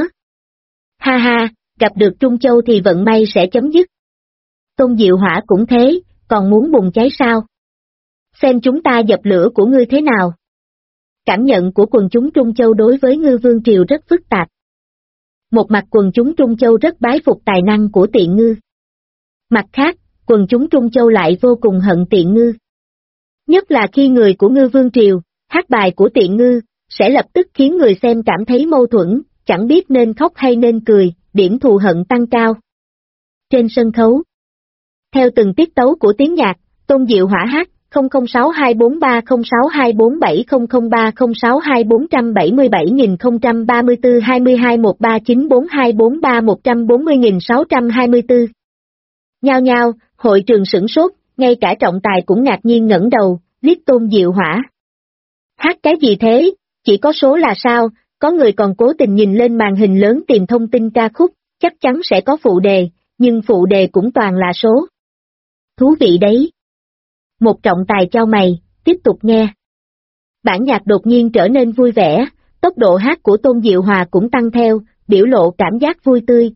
Ha ha, gặp được Trung Châu thì vận may sẽ chấm dứt. Tôn Diệu Hỏa cũng thế, còn muốn bùng cháy sao? Xem chúng ta dập lửa của ngươi thế nào? Cảm nhận của quần chúng Trung Châu đối với Ngư Vương Triều rất phức tạp. Một mặt quần chúng Trung Châu rất bái phục tài năng của Tiện Ngư. Mặt khác, quần chúng Trung Châu lại vô cùng hận Tiện Ngư. Nhất là khi người của Ngư Vương Triều, hát bài của Tiện Ngư, sẽ lập tức khiến người xem cảm thấy mâu thuẫn, chẳng biết nên khóc hay nên cười, điểm thù hận tăng cao. Trên sân khấu, theo từng tiết tấu của tiếng nhạc, Tôn Diệu Hỏa hát 0062430624703422139424343942431440.624. Nhao nhao, hội trường sửng sốt, ngay cả trọng tài cũng ngạc nhiên ngẩng đầu, liếc Tôn Diệu Hỏa. Hát cái gì thế, chỉ có số là sao, có người còn cố tình nhìn lên màn hình lớn tìm thông tin ca khúc, chắc chắn sẽ có phụ đề, nhưng phụ đề cũng toàn là số. Thú vị đấy. Một trọng tài chau mày, tiếp tục nghe. Bản nhạc đột nhiên trở nên vui vẻ, tốc độ hát của Tôn Diệu Hòa cũng tăng theo, biểu lộ cảm giác vui tươi,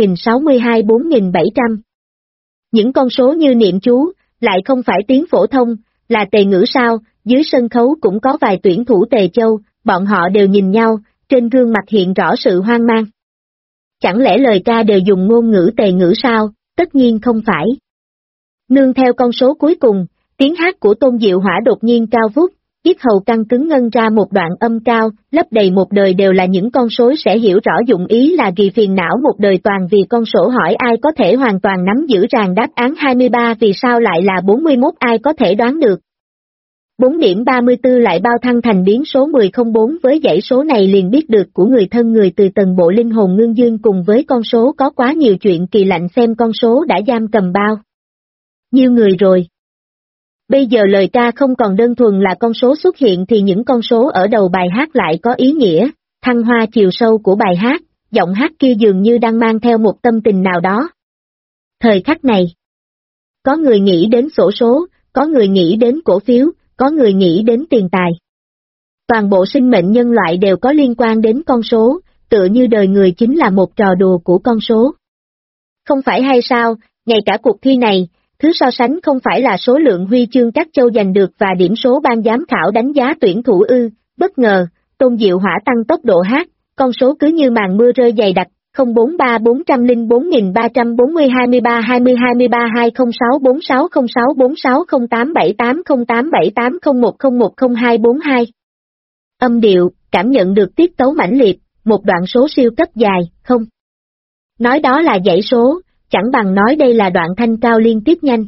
3062-4700. Những con số như niệm chú, lại không phải tiếng phổ thông, là tề ngữ sao, dưới sân khấu cũng có vài tuyển thủ Tề Châu, bọn họ đều nhìn nhau, trên gương mặt hiện rõ sự hoang mang. Chẳng lẽ lời ca đều dùng ngôn ngữ tề ngữ sao? Tất nhiên không phải. Nương theo con số cuối cùng, tiếng hát của Tôn Diệu Hỏa đột nhiên cao vút, yết hầu căng cứng ngân ra một đoạn âm cao, lấp đầy một đời đều là những con số sẽ hiểu rõ dụng ý là ghi phiền não một đời toàn vì con số hỏi ai có thể hoàn toàn nắm giữ ràng đáp án 23 vì sao lại là 41 ai có thể đoán được. 4 điểm 34 lại bao thăng thành biến số 1004 với dãy số này liền biết được của người thân người từ tầng bộ linh hồn ngưng dương cùng với con số có quá nhiều chuyện kỳ lạnh xem con số đã giam cầm bao nhiêu người rồi. Bây giờ lời ca không còn đơn thuần là con số xuất hiện thì những con số ở đầu bài hát lại có ý nghĩa, thăng hoa chiều sâu của bài hát, giọng hát kia dường như đang mang theo một tâm tình nào đó. Thời khắc này, có người nghĩ đến xổ số, có người nghĩ đến cổ phiếu, có người nghĩ đến tiền tài. Toàn bộ sinh mệnh nhân loại đều có liên quan đến con số, tựa như đời người chính là một trò đùa của con số. Không phải hay sao, ngay cả cuộc thi này, thứ so sánh không phải là số lượng huy chương các châu giành được và điểm số ban giám khảo đánh giá tuyển thủ ư, bất ngờ, Tôn Diệu Hỏa tăng tốc độ hát, con số cứ như màn mưa rơi dày đặc, 04332232206046460878087801010242. Âm điệu, cảm nhận được tiết tấu mãnh liệt, một đoạn số siêu cấp dài, không. Nói đó là dãy số, chẳng bằng nói đây là đoạn thanh cao liên tiếp nhanh.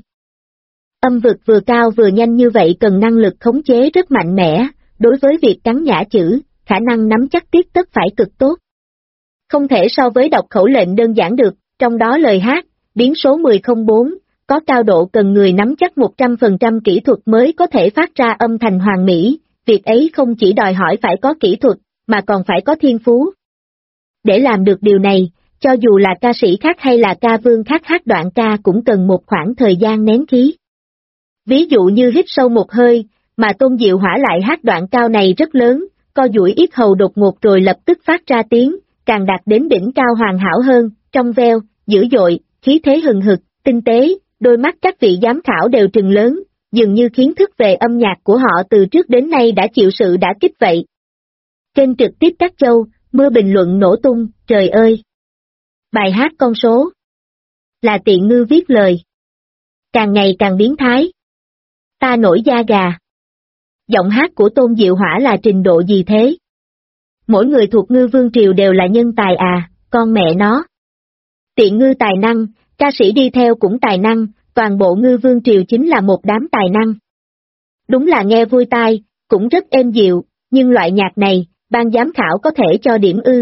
Âm vực vừa cao vừa nhanh như vậy cần năng lực khống chế rất mạnh mẽ, đối với việc cắn nhả chữ, khả năng nắm chắc tiết tất phải cực tốt. Không thể so với đọc khẩu lệnh đơn giản được, trong đó lời hát, biến số 1004, có cao độ cần người nắm chắc 100% kỹ thuật mới có thể phát ra âm thanh hoàn mỹ, việc ấy không chỉ đòi hỏi phải có kỹ thuật, mà còn phải có thiên phú. Để làm được điều này, cho dù là ca sĩ khác hay là ca vương khác hát đoạn ca cũng cần một khoảng thời gian nén khí. Ví dụ như hít sâu một hơi, mà Tôn Diệu Hỏa lại hát đoạn cao này rất lớn, co duỗi yết hầu đột ngột rồi lập tức phát ra tiếng, càng đạt đến đỉnh cao hoàn hảo hơn, trong veo, dữ dội, khí thế hừng hực, tinh tế, đôi mắt các vị giám khảo đều trừng lớn, dường như kiến thức về âm nhạc của họ từ trước đến nay đã chịu sự đả kích vậy. Kênh trực tiếp các châu, mưa bình luận nổ tung, trời ơi! Bài hát con số là Tiện Ngư viết lời. Càng ngày càng biến thái. Ta nổi da gà. Giọng hát của Tôn Diệu Hỏa là trình độ gì thế? Mỗi người thuộc Ngư Vương Triều đều là nhân tài à, con mẹ nó. Tiện Ngư tài năng, ca sĩ đi theo cũng tài năng, toàn bộ Ngư Vương Triều chính là một đám tài năng. Đúng là nghe vui tai, cũng rất êm dịu, nhưng loại nhạc này, ban giám khảo có thể cho điểm ư?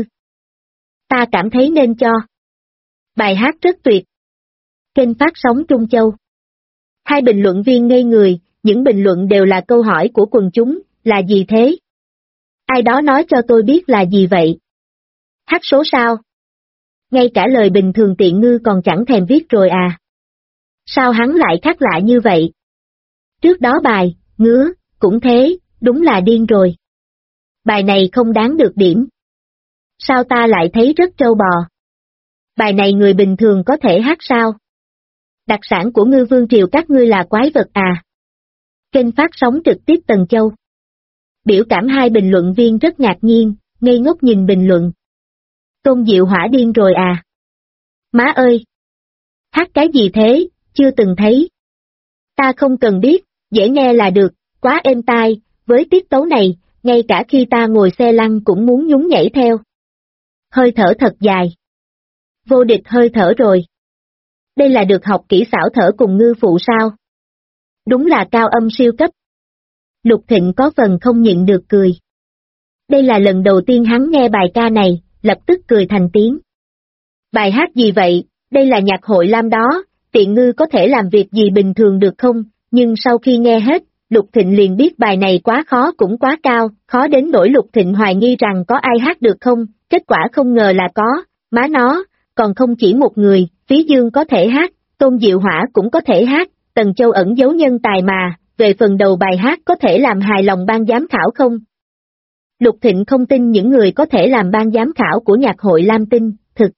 Ta cảm thấy nên cho. Bài hát rất tuyệt. Kênh phát sóng Trung Châu. Hai bình luận viên ngây người, những bình luận đều là câu hỏi của quần chúng, là gì thế? Ai đó nói cho tôi biết là gì vậy? Hát số sao? Ngay cả lời bình thường Tiện Ngư còn chẳng thèm viết rồi à? Sao hắn lại khác lạ như vậy? Trước đó bài, ngứa, cũng thế, đúng là điên rồi. Bài này không đáng được điểm. Sao ta lại thấy rất trâu bò? Bài này người bình thường có thể hát sao? Đặc sản của Ngư Vương Triều các ngươi là quái vật à? Kênh phát sóng trực tiếp Tần Châu. Biểu cảm hai bình luận viên rất ngạc nhiên, ngây ngốc nhìn bình luận. Tôn Diệu Hỏa điên rồi à? Má ơi! Hát cái gì thế, chưa từng thấy. Ta không cần biết, dễ nghe là được, quá êm tai, với tiết tấu này, ngay cả khi ta ngồi xe lăn cũng muốn nhún nhảy theo. Hơi thở thật dài. Vô địch hơi thở rồi. Đây là được học kỹ xảo thở cùng ngư phụ sao? Đúng là cao âm siêu cấp. Lục Thịnh có phần không nhịn được cười. Đây là lần đầu tiên hắn nghe bài ca này, lập tức cười thành tiếng. Bài hát gì vậy, đây là nhạc hội lam đó, tiện ngư có thể làm việc gì bình thường được không, nhưng sau khi nghe hết, Lục Thịnh liền biết bài này quá khó cũng quá cao, khó đến nỗi Lục Thịnh hoài nghi rằng có ai hát được không, kết quả không ngờ là có, má nó, còn không chỉ một người, Phí Dương có thể hát, Tôn Diệu Hỏa cũng có thể hát, Tần Châu ẩn giấu nhân tài mà, về phần đầu bài hát có thể làm hài lòng ban giám khảo không? Lục Thịnh không tin những người có thể làm ban giám khảo của nhạc hội Lam Tinh, thực.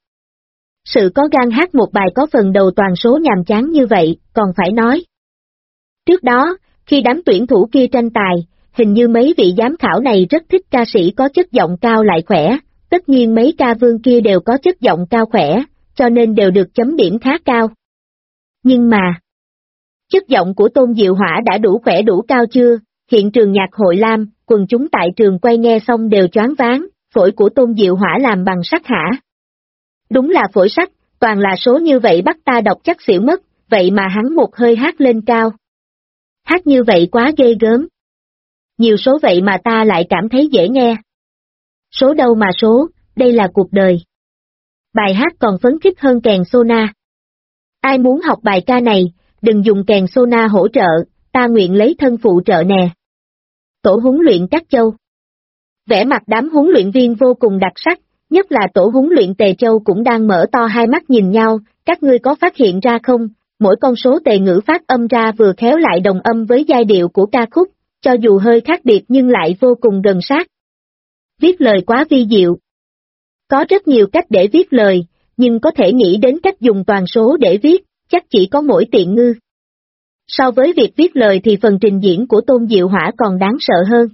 Sự có gan hát một bài có phần đầu toàn số nhàm chán như vậy, còn phải nói. Trước đó, khi đám tuyển thủ kia tranh tài, hình như mấy vị giám khảo này rất thích ca sĩ có chất giọng cao lại khỏe, tất nhiên mấy ca vương kia đều có chất giọng cao khỏe, cho nên đều được chấm điểm khá cao. Nhưng mà, chất giọng của Tôn Diệu Hỏa đã đủ khỏe đủ cao chưa? Hiện trường nhạc hội Lam, quần chúng tại trường quay nghe xong đều choáng váng, phổi của Tôn Diệu Hỏa làm bằng sắt hả? Đúng là phổi sắt, toàn là số như vậy bắt ta đọc chắc xỉu mất, vậy mà hắn một hơi hát lên cao. Hát như vậy quá ghê gớm. Nhiều số vậy mà ta lại cảm thấy dễ nghe. Số đâu mà số, đây là cuộc đời. Bài hát còn phấn khích hơn kèn sona. Ai muốn học bài ca này, đừng dùng kèn sona hỗ trợ, ta nguyện lấy thân phụ trợ nè. Tổ huấn luyện các châu. Vẻ mặt đám huấn luyện viên vô cùng đặc sắc, nhất là tổ huấn luyện Tề Châu cũng đang mở to hai mắt nhìn nhau, các ngươi có phát hiện ra không, mỗi con số tề ngữ phát âm ra vừa khéo lại đồng âm với giai điệu của ca khúc, cho dù hơi khác biệt nhưng lại vô cùng gần sát. Viết lời quá vi diệu. Có rất nhiều cách để viết lời, nhưng có thể nghĩ đến cách dùng toàn số để viết, chắc chỉ có mỗi Tiện Ngư. So với việc viết lời thì phần trình diễn của Tôn Diệu Hỏa còn đáng sợ hơn.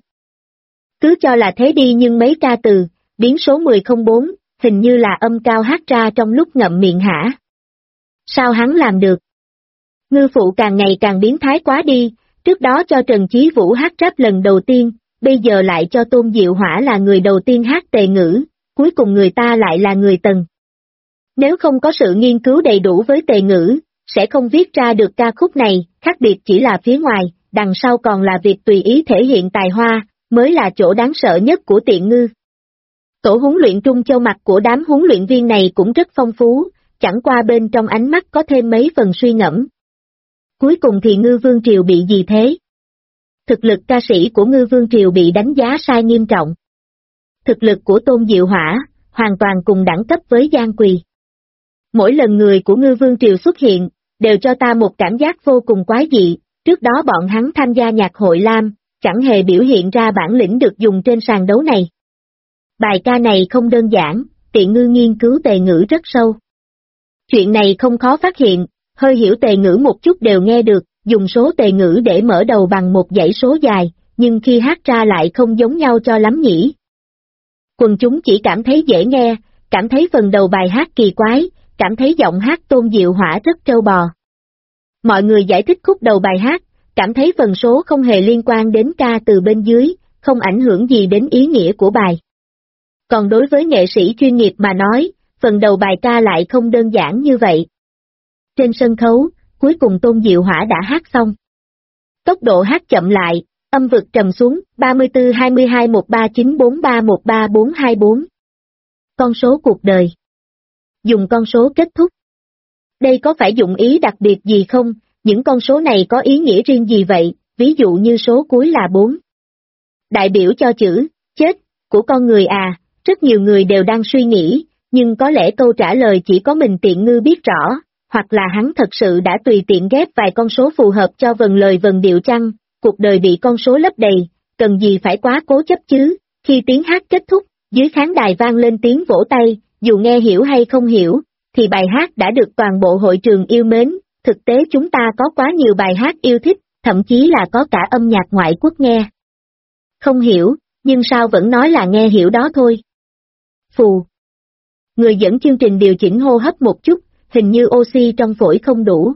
Cứ cho là thế đi nhưng mấy ca từ, biến số 1004, hình như là âm cao hát ra trong lúc ngậm miệng hả? Sao hắn làm được? Ngư phụ càng ngày càng biến thái quá đi, trước đó cho Trần Chí Vũ hát rap lần đầu tiên, bây giờ lại cho Tôn Diệu Hỏa là người đầu tiên hát tề ngữ, cuối cùng người ta lại là người Tần. Nếu không có sự nghiên cứu đầy đủ với tề ngữ, sẽ không viết ra được ca khúc này, khác biệt chỉ là phía ngoài, đằng sau còn là việc tùy ý thể hiện tài hoa, mới là chỗ đáng sợ nhất của Tiện Ngư. Tổ huấn luyện Trung Châu mặt của đám huấn luyện viên này cũng rất phong phú, chẳng qua bên trong ánh mắt có thêm mấy phần suy ngẫm. Cuối cùng thì Ngư Vương Triều bị gì thế? Thực lực ca sĩ của Ngư Vương Triều bị đánh giá sai nghiêm trọng. Thực lực của Tôn Diệu Hỏa, hoàn toàn cùng đẳng cấp với Giang Quỳ. Mỗi lần người của Ngư Vương Triều xuất hiện, đều cho ta một cảm giác vô cùng quái dị, trước đó bọn hắn tham gia nhạc hội Lam, chẳng hề biểu hiện ra bản lĩnh được dùng trên sàn đấu này. Bài ca này không đơn giản, Tiện Ngư nghiên cứu tề ngữ rất sâu. Chuyện này không khó phát hiện, hơi hiểu tề ngữ một chút đều nghe được, dùng số tề ngữ để mở đầu bằng một dãy số dài, nhưng khi hát ra lại không giống nhau cho lắm nhỉ. Quần chúng chỉ cảm thấy dễ nghe, cảm thấy phần đầu bài hát kỳ quái, cảm thấy giọng hát Tôn Diệu Hỏa rất trâu bò. Mọi người giải thích khúc đầu bài hát, cảm thấy phần số không hề liên quan đến ca từ bên dưới, không ảnh hưởng gì đến ý nghĩa của bài. Còn đối với nghệ sĩ chuyên nghiệp mà nói, phần đầu bài ca lại không đơn giản như vậy. Trên sân khấu, cuối cùng Tôn Diệu Hỏa đã hát xong. Tốc độ hát chậm lại, âm vực trầm xuống, 34-22-139-43-13424. Con số cuộc đời. Dùng con số kết thúc. Đây có phải dụng ý đặc biệt gì không, những con số này có ý nghĩa riêng gì vậy, ví dụ như số cuối là 4. Đại biểu cho chữ, chết, của con người à, rất nhiều người đều đang suy nghĩ, nhưng có lẽ câu trả lời chỉ có mình Tiện Ngư biết rõ, hoặc là hắn thật sự đã tùy tiện ghép vài con số phù hợp cho vần lời vần điệu chăng, cuộc đời bị con số lấp đầy, cần gì phải quá cố chấp chứ, khi tiếng hát kết thúc, dưới khán đài vang lên tiếng vỗ tay, dù nghe hiểu hay không hiểu, thì bài hát đã được toàn bộ hội trường yêu mến, thực tế chúng ta có quá nhiều bài hát yêu thích, thậm chí là có cả âm nhạc ngoại quốc nghe. Không hiểu, nhưng sao vẫn nói là nghe hiểu đó thôi. Phù. Người dẫn chương trình điều chỉnh hô hấp một chút, hình như oxy trong phổi không đủ.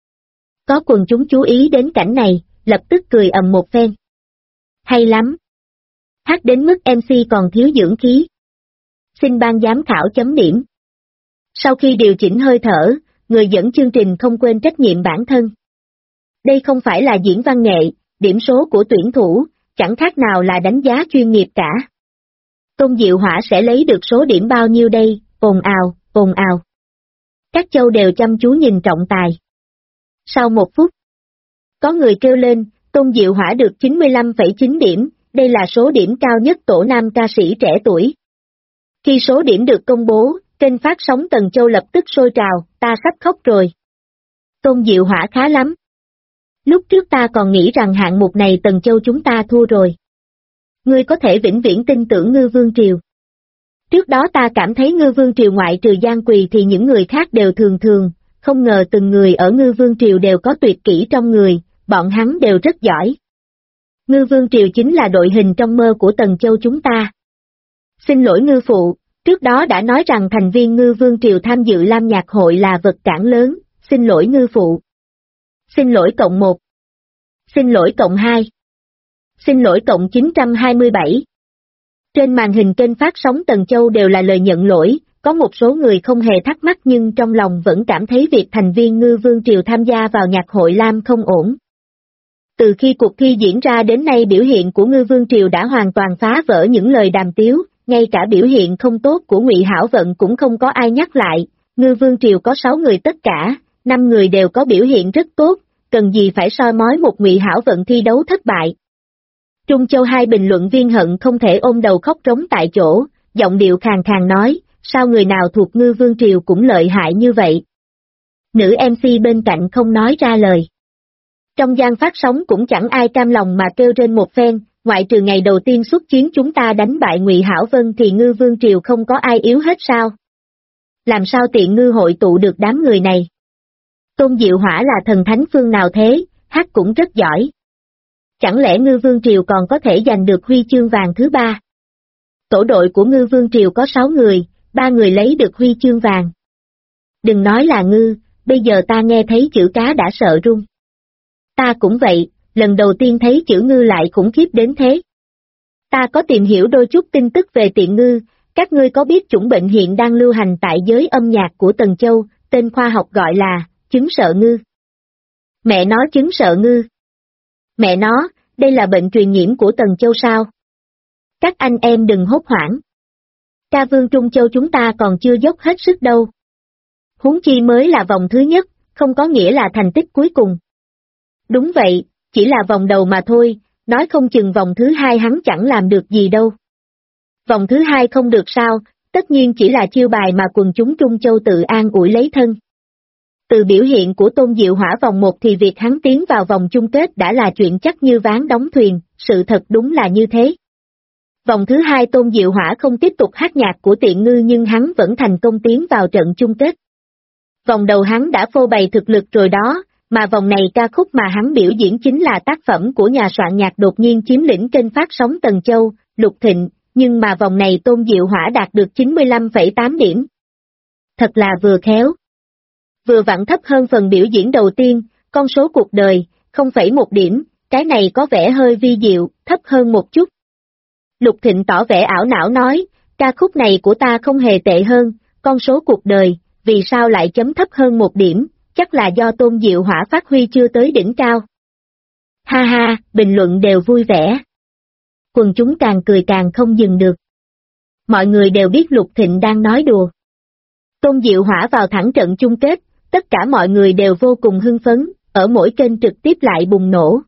Có quần chúng chú ý đến cảnh này, lập tức cười ầm một phen. Hay lắm. Hát đến mức MC còn thiếu dưỡng khí. Xin ban giám khảo chấm điểm. Sau khi điều chỉnh hơi thở, người dẫn chương trình không quên trách nhiệm bản thân. Đây không phải là diễn văn nghệ, điểm số của tuyển thủ, chẳng khác nào là đánh giá chuyên nghiệp cả. Tôn Diệu Hỏa sẽ lấy được số điểm bao nhiêu đây, ồn ào, ồn ào. Các châu đều chăm chú nhìn trọng tài. Sau 1 phút, có người kêu lên, Tôn Diệu Hỏa được 95,9 điểm, đây là số điểm cao nhất tổ nam ca sĩ trẻ tuổi. Khi số điểm được công bố, kênh phát sóng Tần Châu lập tức sôi trào, ta sắp khóc rồi. Tôn Diệu Hỏa khá lắm. Lúc trước ta còn nghĩ rằng hạng mục này Tần Châu chúng ta thua rồi. Ngươi có thể vĩnh viễn tin tưởng Ngư Vương Triều. Trước đó ta cảm thấy Ngư Vương Triều ngoại trừ Giang Quỳ thì những người khác đều thường thường, không ngờ từng người ở Ngư Vương Triều đều có tuyệt kỹ trong người, bọn hắn đều rất giỏi. Ngư Vương Triều chính là đội hình trong mơ của Tần Châu chúng ta. Xin lỗi Ngư Phụ, trước đó đã nói rằng thành viên Ngư Vương Triều tham dự Lam Nhạc Hội là vật cản lớn, xin lỗi Ngư Phụ. Xin lỗi cộng 1. Xin lỗi cộng 2. Xin lỗi cộng 927. Trên màn hình kênh phát sóng Tần Châu đều là lời nhận lỗi, có một số người không hề thắc mắc nhưng trong lòng vẫn cảm thấy việc thành viên Ngư Vương Triều tham gia vào nhạc hội Lam không ổn. Từ khi cuộc thi diễn ra đến nay biểu hiện của Ngư Vương Triều đã hoàn toàn phá vỡ những lời đàm tiếu, ngay cả biểu hiện không tốt của Ngụy Hảo Vận cũng không có ai nhắc lại, Ngư Vương Triều có 6 người tất cả, 5 người đều có biểu hiện rất tốt, cần gì phải soi mói một Ngụy Hảo Vận thi đấu thất bại. Trung Châu hai bình luận viên hận không thể ôm đầu khóc rống tại chỗ, giọng điệu khàn khàn nói, sao người nào thuộc Ngư Vương Triều cũng lợi hại như vậy. Nữ MC bên cạnh không nói ra lời. Trong gian phát sóng cũng chẳng ai cam lòng mà kêu trên một phen, ngoại trừ ngày đầu tiên xuất chiến chúng ta đánh bại Ngụy Hảo Vân thì Ngư Vương Triều không có ai yếu hết sao? Làm sao tiện ngư hội tụ được đám người này? Tôn Diệu Hỏa là thần thánh phương nào thế, hát cũng rất giỏi. Chẳng lẽ Ngư Vương Triều còn có thể giành được huy chương vàng thứ 3? Tổ đội của Ngư Vương Triều có 6 người, 3 người lấy được huy chương vàng. Đừng nói là ngư, bây giờ ta nghe thấy chữ cá đã sợ run. Ta cũng vậy, lần đầu tiên thấy chữ ngư lại khủng khiếp đến thế. Ta có tìm hiểu đôi chút tin tức về tiện ngư, các ngươi có biết chủng bệnh hiện đang lưu hành tại giới âm nhạc của Tần Châu, tên khoa học gọi là chứng sợ ngư. Mẹ nó chứng sợ ngư. Mẹ nó, đây là bệnh truyền nhiễm của Tần Châu sao? Các anh em đừng hốt hoảng. Ca vương Trung Châu chúng ta còn chưa dốc hết sức đâu. Huống chi mới là vòng thứ nhất, không có nghĩa là thành tích cuối cùng. Đúng vậy, chỉ là vòng đầu mà thôi, nói không chừng vòng thứ 2 hắn chẳng làm được gì đâu. Vòng thứ 2 không được sao, tất nhiên chỉ là chiêu bài mà quần chúng Trung Châu tự an ủi lấy thân. Từ biểu hiện của Tôn Diệu Hỏa vòng 1 thì việc hắn tiến vào vòng chung kết đã là chuyện chắc như ván đóng thuyền, sự thật đúng là như thế. Vòng thứ 2 Tôn Diệu Hỏa không tiếp tục hát nhạc của tiện ngư nhưng hắn vẫn thành công tiến vào trận chung kết. Vòng đầu hắn đã phô bày thực lực rồi đó, mà vòng này ca khúc mà hắn biểu diễn chính là tác phẩm của nhà soạn nhạc đột nhiên chiếm lĩnh kênh phát sóng Tần Châu, Lục Thịnh, nhưng mà vòng này Tôn Diệu Hỏa đạt được 95,8 điểm. Thật là vừa khéo. Vừa vặn thấp hơn phần biểu diễn đầu tiên, con số cuộc đời, 0,1 điểm, cái này có vẻ hơi vi diệu, thấp hơn một chút. Lục Thịnh tỏ vẻ ảo não nói, ca khúc này của ta không hề tệ hơn, con số cuộc đời, vì sao lại chấm thấp hơn 1 điểm, chắc là do Tôn Diệu Hỏa phát huy chưa tới đỉnh cao. Ha ha, bình luận đều vui vẻ. Quần chúng càng cười càng không dừng được. Mọi người đều biết Lục Thịnh đang nói đùa. Tôn Diệu Hỏa vào thẳng trận chung kết, tất cả mọi người đều vô cùng hưng phấn, ở mỗi kênh trực tiếp lại bùng nổ.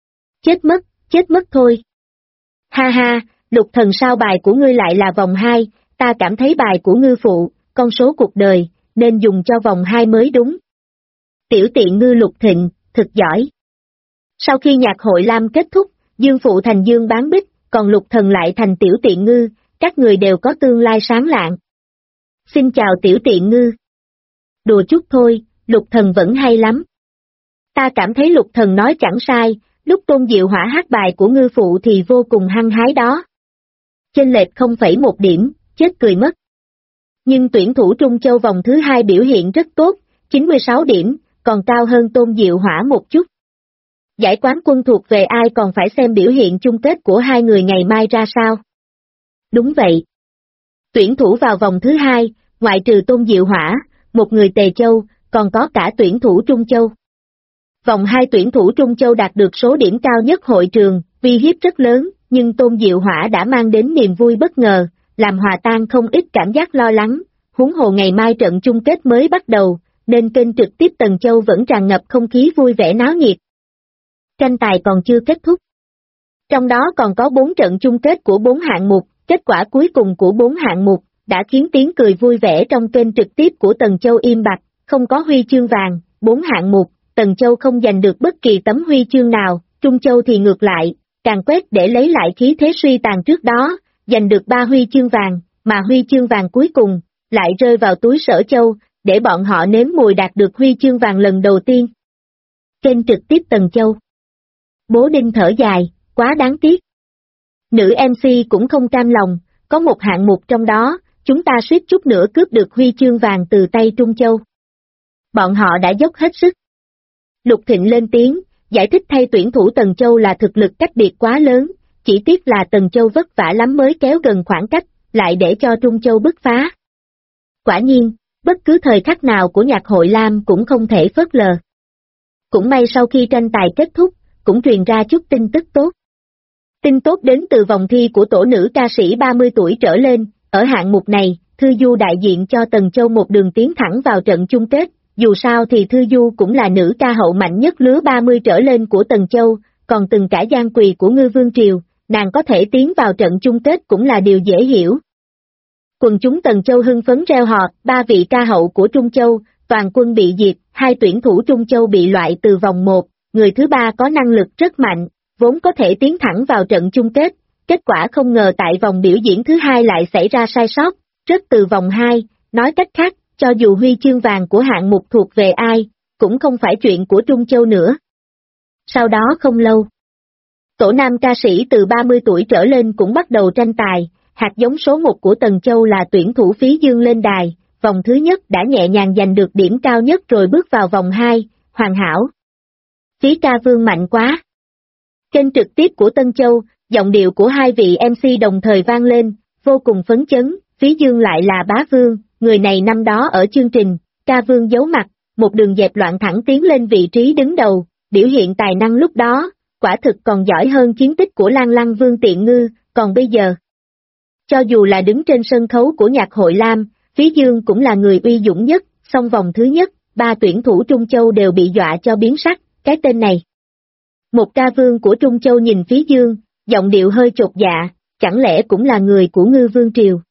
Chết mất thôi. Ha ha, Lục thần sao bài của ngươi lại là vòng 2, ta cảm thấy bài của ngư phụ, con số cuộc đời, nên dùng cho vòng 2 mới đúng. Tiểu tiện ngư Lục Thịnh, thực giỏi. Sau khi nhạc hội Lam kết thúc, Dương Phụ thành Dương Bán Bích, còn Lục thần lại thành tiểu tiện ngư, các người đều có tương lai sáng lạng. Xin chào tiểu tiện ngư. Đùa chút thôi, Lục thần vẫn hay lắm. Ta cảm thấy Lục Thần nói chẳng sai, lúc Tôn Diệu Hỏa hát bài của ngư phụ thì vô cùng hăng hái đó. Chênh lệch 0,1 điểm, chết cười mất. Nhưng tuyển thủ Trung Châu vòng thứ 2 biểu hiện rất tốt, 96 điểm, còn cao hơn Tôn Diệu Hỏa một chút. Giải quán quân thuộc về ai còn phải xem biểu hiện chung kết của hai người ngày mai ra sao. Đúng vậy. Tuyển thủ vào vòng thứ 2, ngoại trừ Tôn Diệu Hỏa, một người Tề Châu, còn có cả tuyển thủ Trung Châu. Vòng 2 tuyển thủ Trung Châu đạt được số điểm cao nhất hội trường, uy hiếp rất lớn, nhưng Tôn Diệu Hỏa đã mang đến niềm vui bất ngờ, làm hòa tan không ít cảm giác lo lắng, huống hồ ngày mai trận chung kết mới bắt đầu, nên kênh trực tiếp Tần Châu vẫn tràn ngập không khí vui vẻ náo nhiệt. Tranh tài còn chưa kết thúc. Trong đó còn có 4 trận chung kết của 4 hạng mục, kết quả cuối cùng của 4 hạng mục đã khiến tiếng cười vui vẻ trong kênh trực tiếp của Tần Châu im bặt, không có huy chương vàng, 4 hạng mục, Tần Châu không giành được bất kỳ tấm huy chương nào, Trung Châu thì ngược lại, càng quét để lấy lại khí thế suy tàn trước đó, giành được 3 huy chương vàng, mà huy chương vàng cuối cùng lại rơi vào túi Sở Châu, để bọn họ nếm mùi đạt được huy chương vàng lần đầu tiên. Kênh trực tiếp Tần Châu. Bố Đinh thở dài, quá đáng tiếc. Nữ MC cũng không cam lòng, có một hạng mục trong đó, chúng ta suýt chút nữa cướp được huy chương vàng từ tay Trung Châu. Bọn họ đã dốc hết sức. Lục Thịnh lên tiếng, giải thích thay tuyển thủ Tần Châu là thực lực cách biệt quá lớn, chỉ tiếc là Tần Châu vất vả lắm mới kéo gần khoảng cách, lại để cho Trung Châu bứt phá. Quả nhiên, bất cứ thời khắc nào của nhạc hội Lam cũng không thể phớt lờ. Cũng may sau khi tranh tài kết thúc, cũng truyền ra chút tin tức tốt. Tin tốt đến từ vòng thi của tổ nữ ca sĩ 30 tuổi trở lên, ở hạng mục này, Thư Du đại diện cho Tần Châu một đường tiến thẳng vào trận chung kết, dù sao thì Thư Du cũng là nữ ca hậu mạnh nhất lứa 30 trở lên của Tần Châu, còn từng cả Giang Quỳ của Ngư Vương Triều, nàng có thể tiến vào trận chung kết cũng là điều dễ hiểu. Quần chúng Tần Châu hưng phấn reo hò, 3 vị ca hậu của Trung Châu, toàn quân bị diệt, 2 tuyển thủ Trung Châu bị loại từ vòng 1, người thứ 3 có năng lực rất mạnh, vốn có thể tiến thẳng vào trận chung kết, kết quả không ngờ tại vòng biểu diễn thứ 2 lại xảy ra sai sót, rớt từ vòng 2, nói cách khác, cho dù huy chương vàng của hạng mục thuộc về ai, cũng không phải chuyện của Trung Châu nữa. Sau đó không lâu, tổ nam ca sĩ từ 30 tuổi trở lên cũng bắt đầu tranh tài, hạt giống số 1 của Tần Châu là tuyển thủ Phí Dương lên đài, vòng thứ nhất đã nhẹ nhàng giành được điểm cao nhất rồi bước vào vòng 2, hoàn hảo. Phí ca vương mạnh quá. Kênh trực tiếp của Tân Châu, giọng điệu của 2 vị MC đồng thời vang lên, vô cùng phấn chấn, Phí Dương lại là bá vương, người này năm đó ở chương trình, ca vương giấu mặt, một đường dẹp loạn thẳng tiến lên vị trí đứng đầu, biểu hiện tài năng lúc đó, quả thực còn giỏi hơn chiến tích của Lan Lăng Vương Tiện Ngư, còn bây giờ. Cho dù là đứng trên sân khấu của nhạc hội Lam, Phí Dương cũng là người uy dũng nhất, song vòng thứ nhất, 3 tuyển thủ Trung Châu đều bị dọa cho biến sắc, cái tên này. Một ca vương của Trung Châu nhìn Phí Dương, giọng điệu hơi chột dạ, chẳng lẽ cũng là người của Ngư Vương Triều.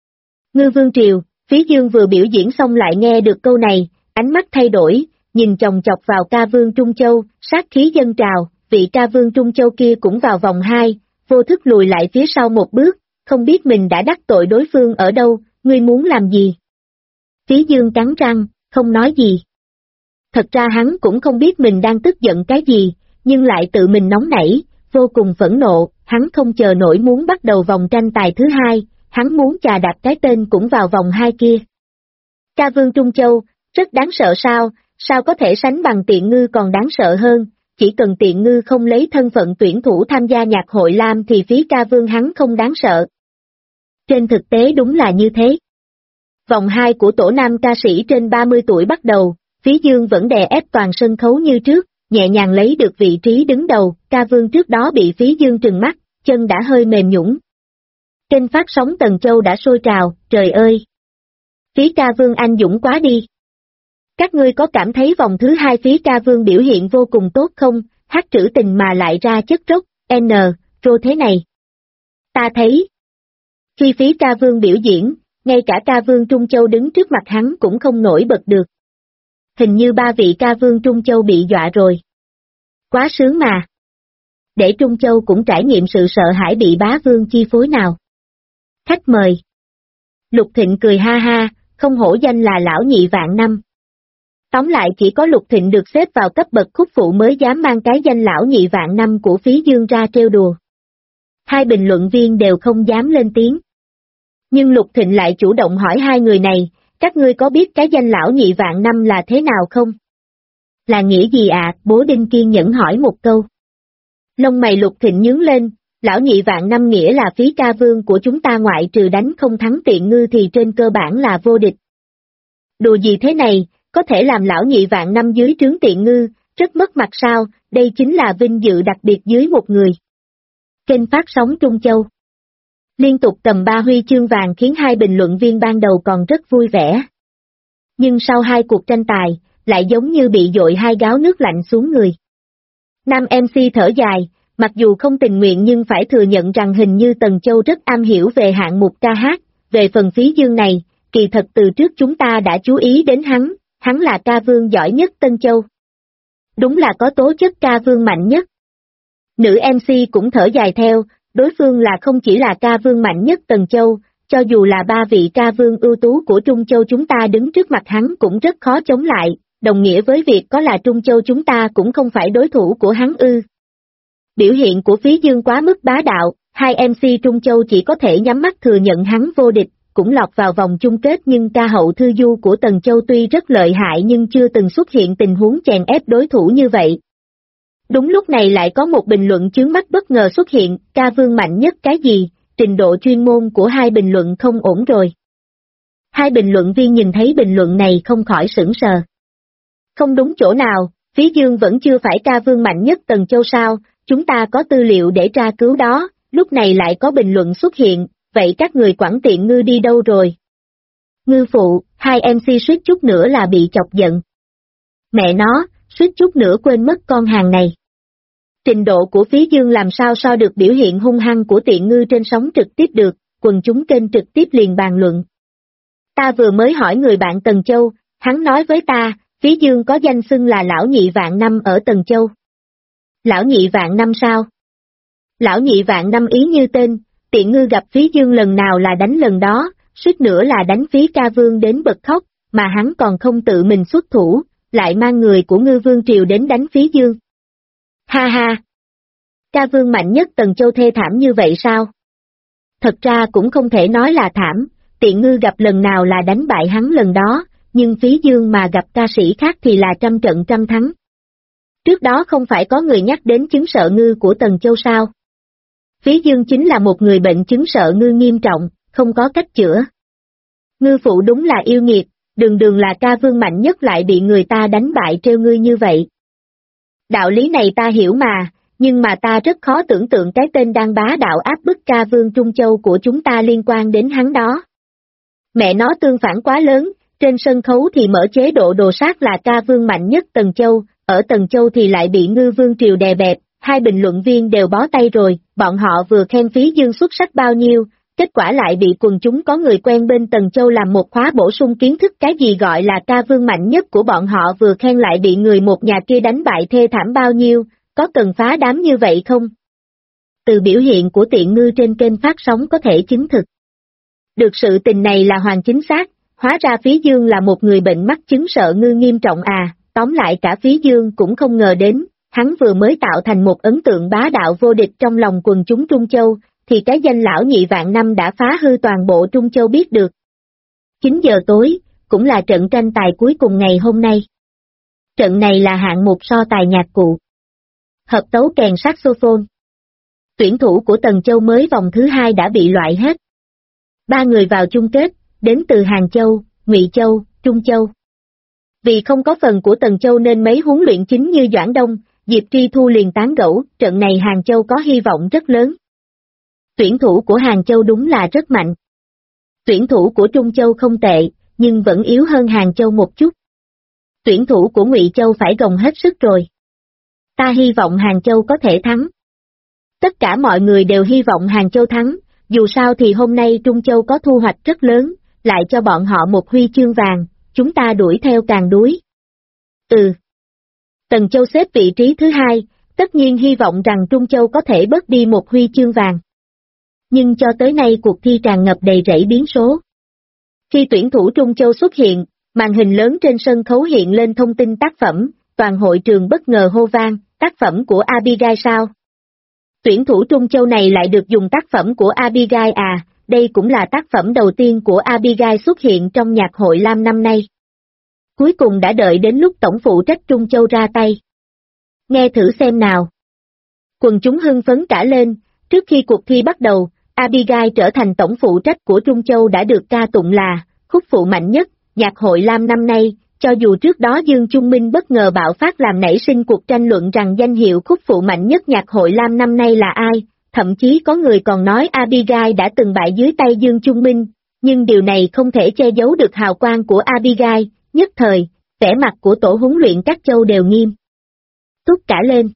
Ngư Vương Triều, Phí Dương vừa biểu diễn xong lại nghe được câu này, ánh mắt thay đổi, nhìn chòng chọc vào ca vương Trung Châu, sát khí dâng trào, vị ca vương Trung Châu kia cũng vào vòng 2, vô thức lùi lại phía sau một bước, không biết mình đã đắc tội đối phương ở đâu, ngươi muốn làm gì? Phí Dương cắn răng, không nói gì. Thật ra hắn cũng không biết mình đang tức giận cái gì, nhưng lại tự mình nóng nảy, vô cùng phẫn nộ, hắn không chờ nổi muốn bắt đầu vòng tranh tài thứ 2, hắn muốn chà đạp cái tên cũng vào vòng 2 kia. Ca vương Trung Châu, rất đáng sợ sao có thể sánh bằng Tiện Ngư còn đáng sợ hơn, chỉ cần Tiện Ngư không lấy thân phận tuyển thủ tham gia nhạc hội Lam thì Phí ca vương hắn không đáng sợ. Trên thực tế đúng là như thế. Vòng 2 của tổ nam ca sĩ trên 30 tuổi bắt đầu, Phí Dương vẫn đè ép toàn sân khấu như trước, nhẹ nhàng lấy được vị trí đứng đầu, ca vương trước đó bị Phí Dương trừng mắt, chân đã hơi mềm nhũn. Kênh phát sóng Tần Châu đã sôi trào, trời ơi! Phí ca vương anh dũng quá đi! Các ngươi có cảm thấy vòng thứ 2 Phí ca vương biểu hiện vô cùng tốt không, hát trữ tình mà lại ra chất rốc, rô thế này. Ta thấy, khi Phí ca vương biểu diễn, ngay cả ca vương Trung Châu đứng trước mặt hắn cũng không nổi bật được. Hình như 3 vị ca vương Trung Châu bị dọa rồi. Quá sướng mà. Để Trung Châu cũng trải nghiệm sự sợ hãi bị bá vương chi phối nào. Khách mời. Lục Thịnh cười ha ha, không hổ danh là lão nhị vạn năm. Tóm lại chỉ có Lục Thịnh được xếp vào cấp bậc khúc phụ mới dám mang cái danh lão nhị vạn năm của Phí Dương ra trêu đùa. Hai bình luận viên đều không dám lên tiếng. Nhưng Lục Thịnh lại chủ động hỏi hai người này, các ngươi có biết cái danh lão nhị vạn năm là thế nào không? Là nghĩa gì ạ? Bố Đinh kiên nhẫn hỏi một câu. Lông mày Lục Thịnh nhướng lên, lão nhị vạn năm nghĩa là Phí ca vương của chúng ta ngoại trừ đánh không thắng Tiện Ngư thì trên cơ bản là vô địch. Đùa gì thế này, có thể làm lão nhị vạn năm dưới trướng Tiện Ngư, rất mất mặt sao, đây chính là vinh dự đặc biệt dưới một người. Kênh phát sóng Trung Châu. Liên tục cầm 3 huy chương vàng khiến hai bình luận viên ban đầu còn rất vui vẻ. Nhưng sau hai cuộc tranh tài, lại giống như bị dội hai gáo nước lạnh xuống người. Nam MC thở dài, mặc dù không tình nguyện nhưng phải thừa nhận rằng hình như Tần Châu rất am hiểu về hạng mục ca hát, về phần Phí Dương này, kỳ thật từ trước chúng ta đã chú ý đến hắn là ca vương giỏi nhất Tân Châu. Đúng là có tố chất ca vương mạnh nhất. Nữ MC cũng thở dài theo, đối phương là không chỉ là ca vương mạnh nhất Tần Châu, cho dù là 3 vị ca vương ưu tú của Trung Châu chúng ta đứng trước mặt hắn cũng rất khó chống lại, đồng nghĩa với việc có là Trung Châu chúng ta cũng không phải đối thủ của hắn ư. Biểu hiện của Phí Dương quá mức bá đạo, hai MC Trung Châu chỉ có thể nhắm mắt thừa nhận hắn vô địch, cũng lọt vào vòng chung kết nhưng ca hậu Thư Du của Tần Châu tuy rất lợi hại nhưng chưa từng xuất hiện tình huống chèn ép đối thủ như vậy. Đúng lúc này lại có một bình luận chướng mắt bất ngờ xuất hiện, ca vương mạnh nhất cái gì, trình độ chuyên môn của hai bình luận không ổn rồi. Hai bình luận viên nhìn thấy bình luận này không khỏi sửng sờ. Không đúng chỗ nào, Phí Dương vẫn chưa phải ca vương mạnh nhất Tần Châu sao, chúng ta có tư liệu để tra cứu đó, lúc này lại có bình luận xuất hiện, vậy các người quản Tiện Ngư đi đâu rồi? Ngư phụ, hai MC suýt chút nữa là bị chọc giận. Mẹ nó, suýt chút nữa quên mất con hàng này. Trình độ của Phí Dương làm sao so được biểu hiện hung hăng của Tiện Ngư trên sóng trực tiếp được, quần chúng kênh trực tiếp liền bàn luận. Ta vừa mới hỏi người bạn Tần Châu, hắn nói với ta, Phí Dương có danh xưng là lão nhị vạn năm ở Tần Châu. Lão nhị vạn năm sao? Lão nhị vạn năm ý như tên, Tiện Ngư gặp Phí Dương lần nào là đánh lần đó, suýt nữa là đánh Phí ca vương đến bật khóc, mà hắn còn không tự mình xuất thủ, lại mang người của Ngư Vương Triều đến đánh Phí Dương. Ha ha! Ca vương mạnh nhất Tần Châu thê thảm như vậy sao? Thật ra cũng không thể nói là thảm, Tiện Ngư gặp lần nào là đánh bại hắn lần đó, nhưng Phí Dương mà gặp ca sĩ khác thì là trăm trận trăm thắng. Trước đó không phải có người nhắc đến chứng sợ ngư của Tần Châu sao? Phí Dương chính là một người bệnh chứng sợ ngư nghiêm trọng, không có cách chữa. Ngư phụ đúng là yêu nghiệt, đường đường là ca vương mạnh nhất lại bị người ta đánh bại trêu ngươi như vậy. Đạo lý này ta hiểu mà, nhưng mà ta rất khó tưởng tượng cái tên đang bá đạo áp bức ca vương Trung Châu của chúng ta liên quan đến hắn đó. Mẹ nó tương phản quá lớn, trên sân khấu thì mở chế độ đồ sát là ca vương mạnh nhất Tần Châu, ở Tần Châu thì lại bị Ngư Vương Triều đè bẹp, hai bình luận viên đều bó tay rồi, bọn họ vừa khen Phí Dương xuất sắc bao nhiêu, kết quả lại bị quần chúng có người quen bên Tần Châu làm một khóa bổ sung kiến thức cái gì gọi là ca vương mạnh nhất của bọn họ vừa khen lại bị người một nhà kia đánh bại thê thảm bao nhiêu, có cần phá đám như vậy không? Từ biểu hiện của Tiện Ngư trên kênh phát sóng có thể chứng thực. Được sự tình này là hoàn chính xác, hóa ra Phí Dương là một người bệnh mắc chứng sợ ngư nghiêm trọng à, tóm lại cả Phí Dương cũng không ngờ đến, hắn vừa mới tạo thành một ấn tượng bá đạo vô địch trong lòng quần chúng Trung Châu, thì cái danh lão nhị vạn năm đã phá hư toàn bộ Trung Châu biết được. 9 giờ tối, cũng là trận tranh tài cuối cùng ngày hôm nay. Trận này là hạng mục so tài nhạc cụ. Hợp tấu kèn saxophone. Tuyển thủ của Tần Châu mới vòng thứ 2 đã bị loại hết. 3 người vào chung kết, đến từ Hàng Châu, Ngụy Châu, Trung Châu. Vì không có phần của Tần Châu nên mấy huấn luyện chính như Doãn Đông, Diệp Tri Thu liền tán gẫu, trận này Hàng Châu có hy vọng rất lớn. Tuyển thủ của Hàng Châu đúng là rất mạnh. Tuyển thủ của Trung Châu không tệ, nhưng vẫn yếu hơn Hàng Châu một chút. Tuyển thủ của Ngụy Châu phải gồng hết sức rồi. Ta hy vọng Hàng Châu có thể thắng. Tất cả mọi người đều hy vọng Hàng Châu thắng, dù sao thì hôm nay Trung Châu có thu hoạch rất lớn, lại cho bọn họ một huy chương vàng, chúng ta đuổi theo càng đuối. Tần Châu xếp vị trí thứ 2, tất nhiên hy vọng rằng Trung Châu có thể bớt đi một huy chương vàng. Nhưng cho tới nay cuộc thi tràn ngập đầy rẫy biến số. Khi tuyển thủ Trung Châu xuất hiện, Màn hình lớn trên sân khấu hiện lên thông tin tác phẩm, toàn hội trường bất ngờ hô vang, tác phẩm của Abigail sao? Tuyển thủ Trung Châu này lại được dùng tác phẩm của Abigail à, đây cũng là tác phẩm đầu tiên của Abigail xuất hiện trong nhạc hội Lam năm nay. Cuối cùng đã đợi đến lúc tổng phụ trách Trung Châu ra tay. Nghe thử xem nào. Quần chúng hưng phấn cả lên, trước khi cuộc thi bắt đầu, Abigail trở thành tổng phụ trách của Trung Châu đã được ca tụng là khúc phụ mạnh nhất, nhạc hội Lam năm nay, cho dù trước đó Dương Trung Minh bất ngờ bạo phát làm nảy sinh cuộc tranh luận rằng danh hiệu khúc phụ mạnh nhất nhạc hội Lam năm nay là ai, thậm chí có người còn nói Abigail đã từng bại dưới tay Dương Trung Minh, nhưng điều này không thể che giấu được hào quang của Abigail, nhất thời, vẻ mặt của tổ huấn luyện các châu đều nghiêm túc cả lên.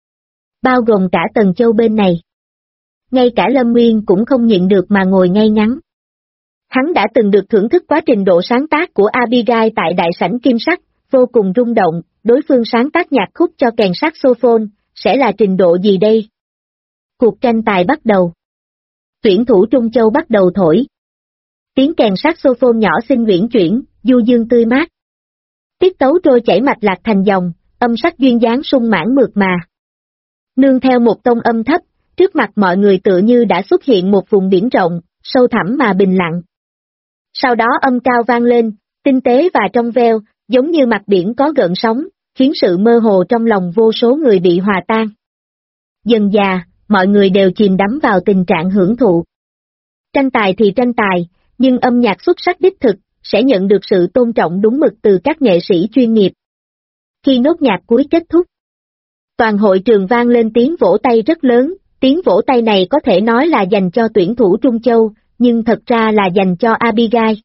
Bao gồm cả Tần Châu bên này. Ngay cả Lâm Nguyên cũng không nhịn được mà ngồi ngay ngắn. Hắn đã từng được thưởng thức quá trình độ sáng tác của Abigail tại đại sảnh Kim Sắc, vô cùng rung động, đối phương sáng tác nhạc khúc cho kèn saxophone, sẽ là trình độ gì đây? Cuộc tranh tài bắt đầu. Tuyển thủ Trung Châu bắt đầu thổi. Tiếng kèn saxophone nhỏ xinh uyển chuyển, du dương tươi mát. Tiết tấu trôi chảy mạch lạc thành dòng, âm sắc duyên dáng sung mãn mượt mà. Nương theo một tông âm thấp, trước mặt mọi người tựa như đã xuất hiện một vùng biển rộng, sâu thẳm mà bình lặng. Sau đó âm cao vang lên, tinh tế và trong veo, giống như mặt biển có gợn sóng, khiến sự mơ hồ trong lòng vô số người bị hòa tan. Dần dà, mọi người đều chìm đắm vào tình trạng hưởng thụ. Tranh tài thì tranh tài, nhưng âm nhạc xuất sắc đích thực, sẽ nhận được sự tôn trọng đúng mực từ các nghệ sĩ chuyên nghiệp. Khi nốt nhạc cuối kết thúc, toàn hội trường vang lên tiếng vỗ tay rất lớn, tiếng vỗ tay này có thể nói là dành cho tuyển thủ Trung Châu, nhưng thật ra là dành cho Abigail.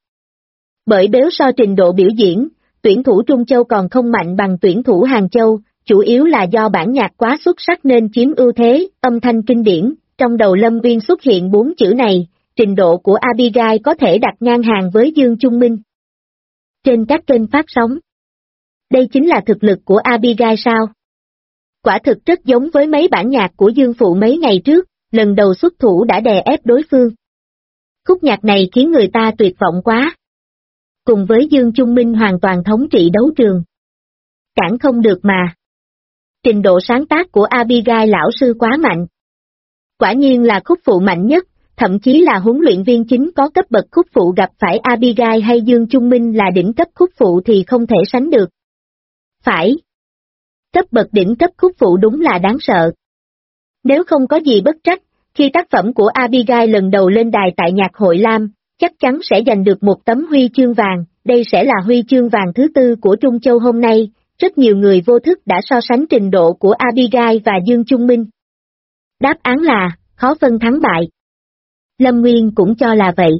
Bởi nếu so trình độ biểu diễn, tuyển thủ Trung Châu còn không mạnh bằng tuyển thủ Hàng Châu, chủ yếu là do bản nhạc quá xuất sắc nên chiếm ưu thế, âm thanh kinh điển, trong đầu Lâm Nguyên xuất hiện 4 chữ này, trình độ của Abigail có thể đặt ngang hàng với Dương Trung Minh. Trên các kênh phát sóng. Đây chính là thực lực của Abigail sao? Quả thực rất giống với mấy bản nhạc của Dương Phụ mấy ngày trước, lần đầu xuất thủ đã đè ép đối phương. Khúc nhạc này khiến người ta tuyệt vọng quá. Cùng với Dương Trung Minh hoàn toàn thống trị đấu trường. Cản không được mà. Trình độ sáng tác của Abigail lão sư quá mạnh. Quả nhiên là khúc phụ mạnh nhất, thậm chí là huấn luyện viên chính có cấp bậc khúc phụ gặp phải Abigail hay Dương Trung Minh là đỉnh cấp khúc phụ thì không thể sánh được. Phải. Cấp bậc đỉnh cấp khúc phụ đúng là đáng sợ. Nếu không có gì bất trắc, khi tác phẩm của Abigail lần đầu lên đài tại nhạc hội Lam, chắc chắn sẽ giành được một tấm huy chương vàng, đây sẽ là huy chương vàng thứ 4 của Trung Châu hôm nay, rất nhiều người vô thức đã so sánh trình độ của Abigail và Dương Trung Minh. Đáp án là, khó phân thắng bại. Lâm Nguyên cũng cho là vậy.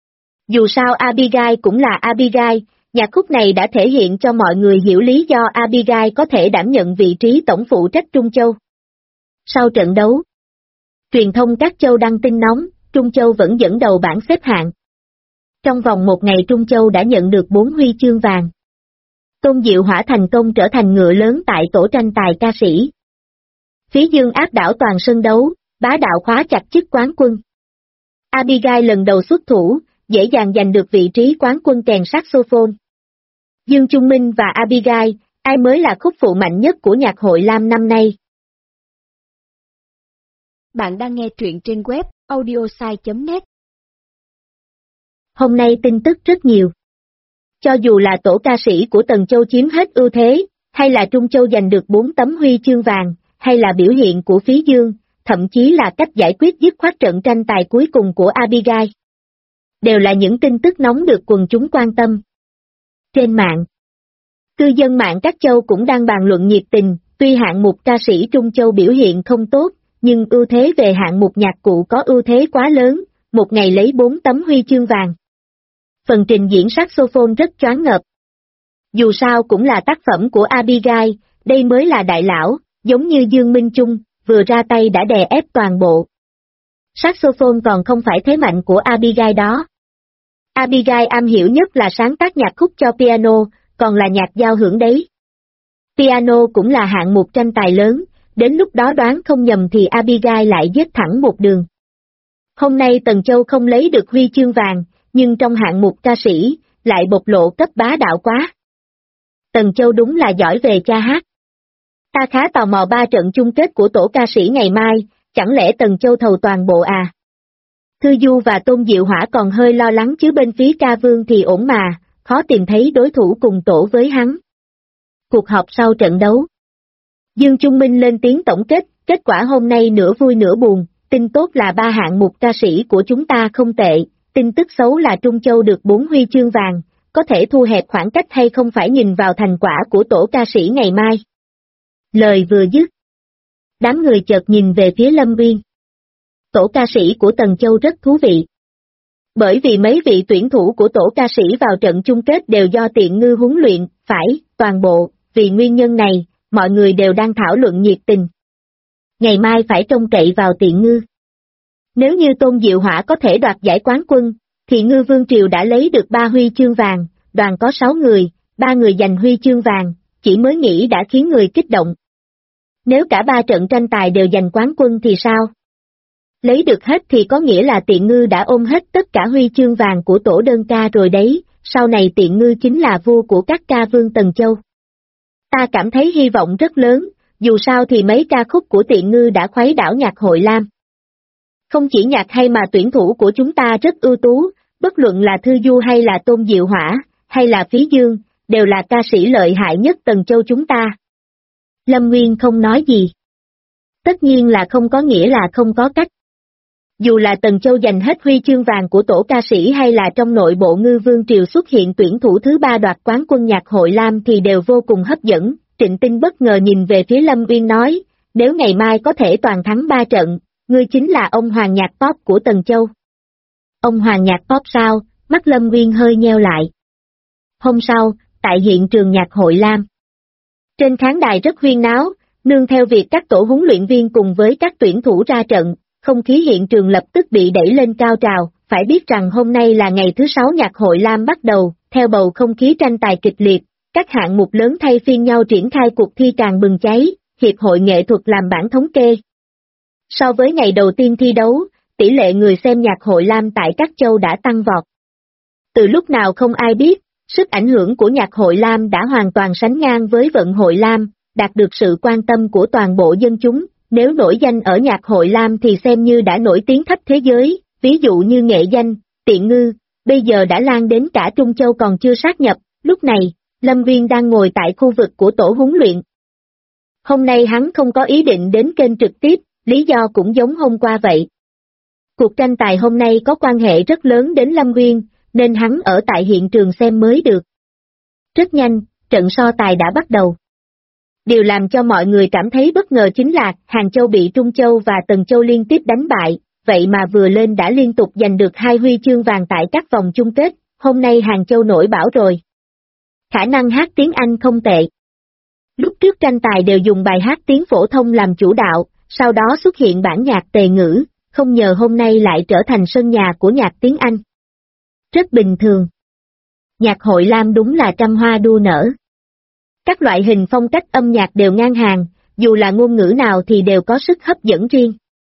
Dù sao Abigail cũng là Abigail, nhạc khúc này đã thể hiện cho mọi người hiểu lý do Abigail có thể đảm nhận vị trí tổng phụ trách Trung Châu. Sau trận đấu, truyền thông các châu đăng tin nóng, Trung Châu vẫn dẫn đầu bảng xếp hạng. Trong vòng một ngày Trung Châu đã nhận được 4 huy chương vàng. Tôn Diệu Hỏa thành công trở thành ngựa lớn tại tổ tranh tài ca sĩ. Phía Dương áp đảo toàn sân đấu, bá đạo khóa chặt chức quán quân. Abigail lần đầu xuất thủ, dễ dàng giành được vị trí quán quân kèn saxophone. Dương Trung Minh và Abigail, ai mới là khúc phụ mạnh nhất của nhạc hội Lam năm nay? Bạn đang nghe truyện trên web audiosai.net. Hôm nay tin tức rất nhiều. Cho dù là tổ ca sĩ của Tần Châu chiếm hết ưu thế, hay là Trung Châu giành được 4 tấm huy chương vàng, hay là biểu hiện của phía Dương, thậm chí là cách giải quyết dứt khoát trận tranh tài cuối cùng của Abigail. Đều là những tin tức nóng được quần chúng quan tâm. Trên mạng, cư dân mạng các châu cũng đang bàn luận nhiệt tình, tuy hạng mục ca sĩ Trung Châu biểu hiện không tốt, nhưng ưu thế về hạng mục nhạc cụ có ưu thế quá lớn, một ngày lấy 4 tấm huy chương vàng. Phần trình diễn saxophone rất choáng ngợp. Dù sao cũng là tác phẩm của Abigail, đây mới là đại lão, giống như Dương Minh Trung, vừa ra tay đã đè ép toàn bộ. Saxophone còn không phải thế mạnh của Abigail đó. Abigail am hiểu nhất là sáng tác nhạc khúc cho piano, còn là nhạc giao hưởng đấy. Piano cũng là hạng mục tranh tài lớn, đến lúc đó đoán không nhầm thì Abigail lại giết thẳng một đường. Hôm nay Tần Châu không lấy được huy chương vàng, nhưng trong hạng mục ca sĩ, lại bộc lộ cấp bá đạo quá. Tần Châu đúng là giỏi về ca hát. Ta khá tò mò 3 trận chung kết của tổ ca sĩ ngày mai, chẳng lẽ Tần Châu thầu toàn bộ à? Thư Du và Tôn Diệu Hỏa còn hơi lo lắng chứ bên phía ca vương thì ổn mà, khó tìm thấy đối thủ cùng tổ với hắn. Cuộc họp sau trận đấu. Dương Trung Minh lên tiếng tổng kết quả hôm nay nửa vui nửa buồn, tin tốt là 3 hạng mục ca sĩ của chúng ta không tệ, tin tức xấu là Trung Châu được 4 huy chương vàng, có thể thu hẹp khoảng cách hay không phải nhìn vào thành quả của tổ ca sĩ ngày mai. Lời vừa dứt. Đám người chợt nhìn về phía Lâm Uyên. Tổ ca sĩ của Tần Châu rất thú vị. Bởi vì mấy vị tuyển thủ của tổ ca sĩ vào trận chung kết đều do Tiện Ngư huấn luyện, phải, toàn bộ, vì nguyên nhân này, mọi người đều đang thảo luận nhiệt tình. Ngày mai phải trông cậy vào Tiện Ngư. Nếu như Tôn Diệu Hỏa có thể đoạt giải quán quân, thì Ngư Vương Triều đã lấy được 3 huy chương vàng, đoàn có 6 người, 3 người giành huy chương vàng, chỉ mới nghĩ đã khiến người kích động. Nếu cả 3 trận tranh tài đều giành quán quân thì sao? Lấy được hết thì có nghĩa là Tiện Ngư đã ôm hết tất cả huy chương vàng của tổ đơn ca rồi đấy, sau này Tiện Ngư chính là vua của các ca vương Tần Châu. Ta cảm thấy hy vọng rất lớn, dù sao thì mấy ca khúc của Tiện Ngư đã khuấy đảo nhạc hội Lam. Không chỉ nhạc hay mà tuyển thủ của chúng ta rất ưu tú, bất luận là Thư Du hay là Tôn Diệu Hỏa, hay là Phí Dương, đều là ca sĩ lợi hại nhất Tần Châu chúng ta. Lâm Nguyên không nói gì. Tất nhiên là không có nghĩa là không có cách. Dù là Tần Châu giành hết huy chương vàng của tổ ca sĩ hay là trong nội bộ Ngư Vương Triều xuất hiện tuyển thủ thứ 3 đoạt quán quân nhạc hội Lam thì đều vô cùng hấp dẫn. Trịnh Tinh bất ngờ nhìn về phía Lâm Uyên nói, nếu ngày mai có thể toàn thắng 3 trận, ngươi chính là ông hoàng nhạc pop của Tần Châu. Ông hoàng nhạc pop sao? Mắt Lâm Uyên hơi nheo lại. Hôm sau, tại hiện trường nhạc hội Lam. Trên khán đài rất huyên náo, nương theo việc các tổ huấn luyện viên cùng với các tuyển thủ ra trận, không khí hiện trường lập tức bị đẩy lên cao trào, phải biết rằng hôm nay là ngày thứ 6 nhạc hội Lam bắt đầu, theo bầu không khí tranh tài kịch liệt, các hạng mục lớn thay phiên nhau triển khai cuộc thi càng bừng cháy, Hiệp hội nghệ thuật làm bản thống kê. So với ngày đầu tiên thi đấu, tỷ lệ người xem nhạc hội Lam tại các châu đã tăng vọt. Từ lúc nào không ai biết, sức ảnh hưởng của nhạc hội Lam đã hoàn toàn sánh ngang với vận hội Lam, đạt được sự quan tâm của toàn bộ dân chúng, nếu nổi danh ở nhạc hội Lam thì xem như đã nổi tiếng khắp thế giới, ví dụ như nghệ danh, Tiện Ngư, bây giờ đã lan đến cả Trung Châu còn chưa sát nhập, lúc này, Lâm Viên đang ngồi tại khu vực của tổ huấn luyện. Hôm nay hắn không có ý định đến kênh trực tiếp, lý do cũng giống hôm qua vậy. Cuộc tranh tài hôm nay có quan hệ rất lớn đến Lâm Viên, nên hắn ở tại hiện trường xem mới được. Rất nhanh, trận so tài đã bắt đầu. Điều làm cho mọi người cảm thấy bất ngờ chính là Hàng Châu bị Trung Châu và Tần Châu liên tiếp đánh bại, vậy mà vừa lên đã liên tục giành được 2 huy chương vàng tại các vòng chung kết, hôm nay Hàng Châu nổi bão rồi. Khả năng hát tiếng Anh không tệ. Lúc trước tranh tài đều dùng bài hát tiếng phổ thông làm chủ đạo, sau đó xuất hiện bản nhạc tề ngữ, không ngờ hôm nay lại trở thành sân nhà của nhạc tiếng Anh. Rất bình thường. Nhạc hội Lam đúng là trăm hoa đua nở. Các loại hình phong cách âm nhạc đều ngang hàng, dù là ngôn ngữ nào thì đều có sức hấp dẫn riêng.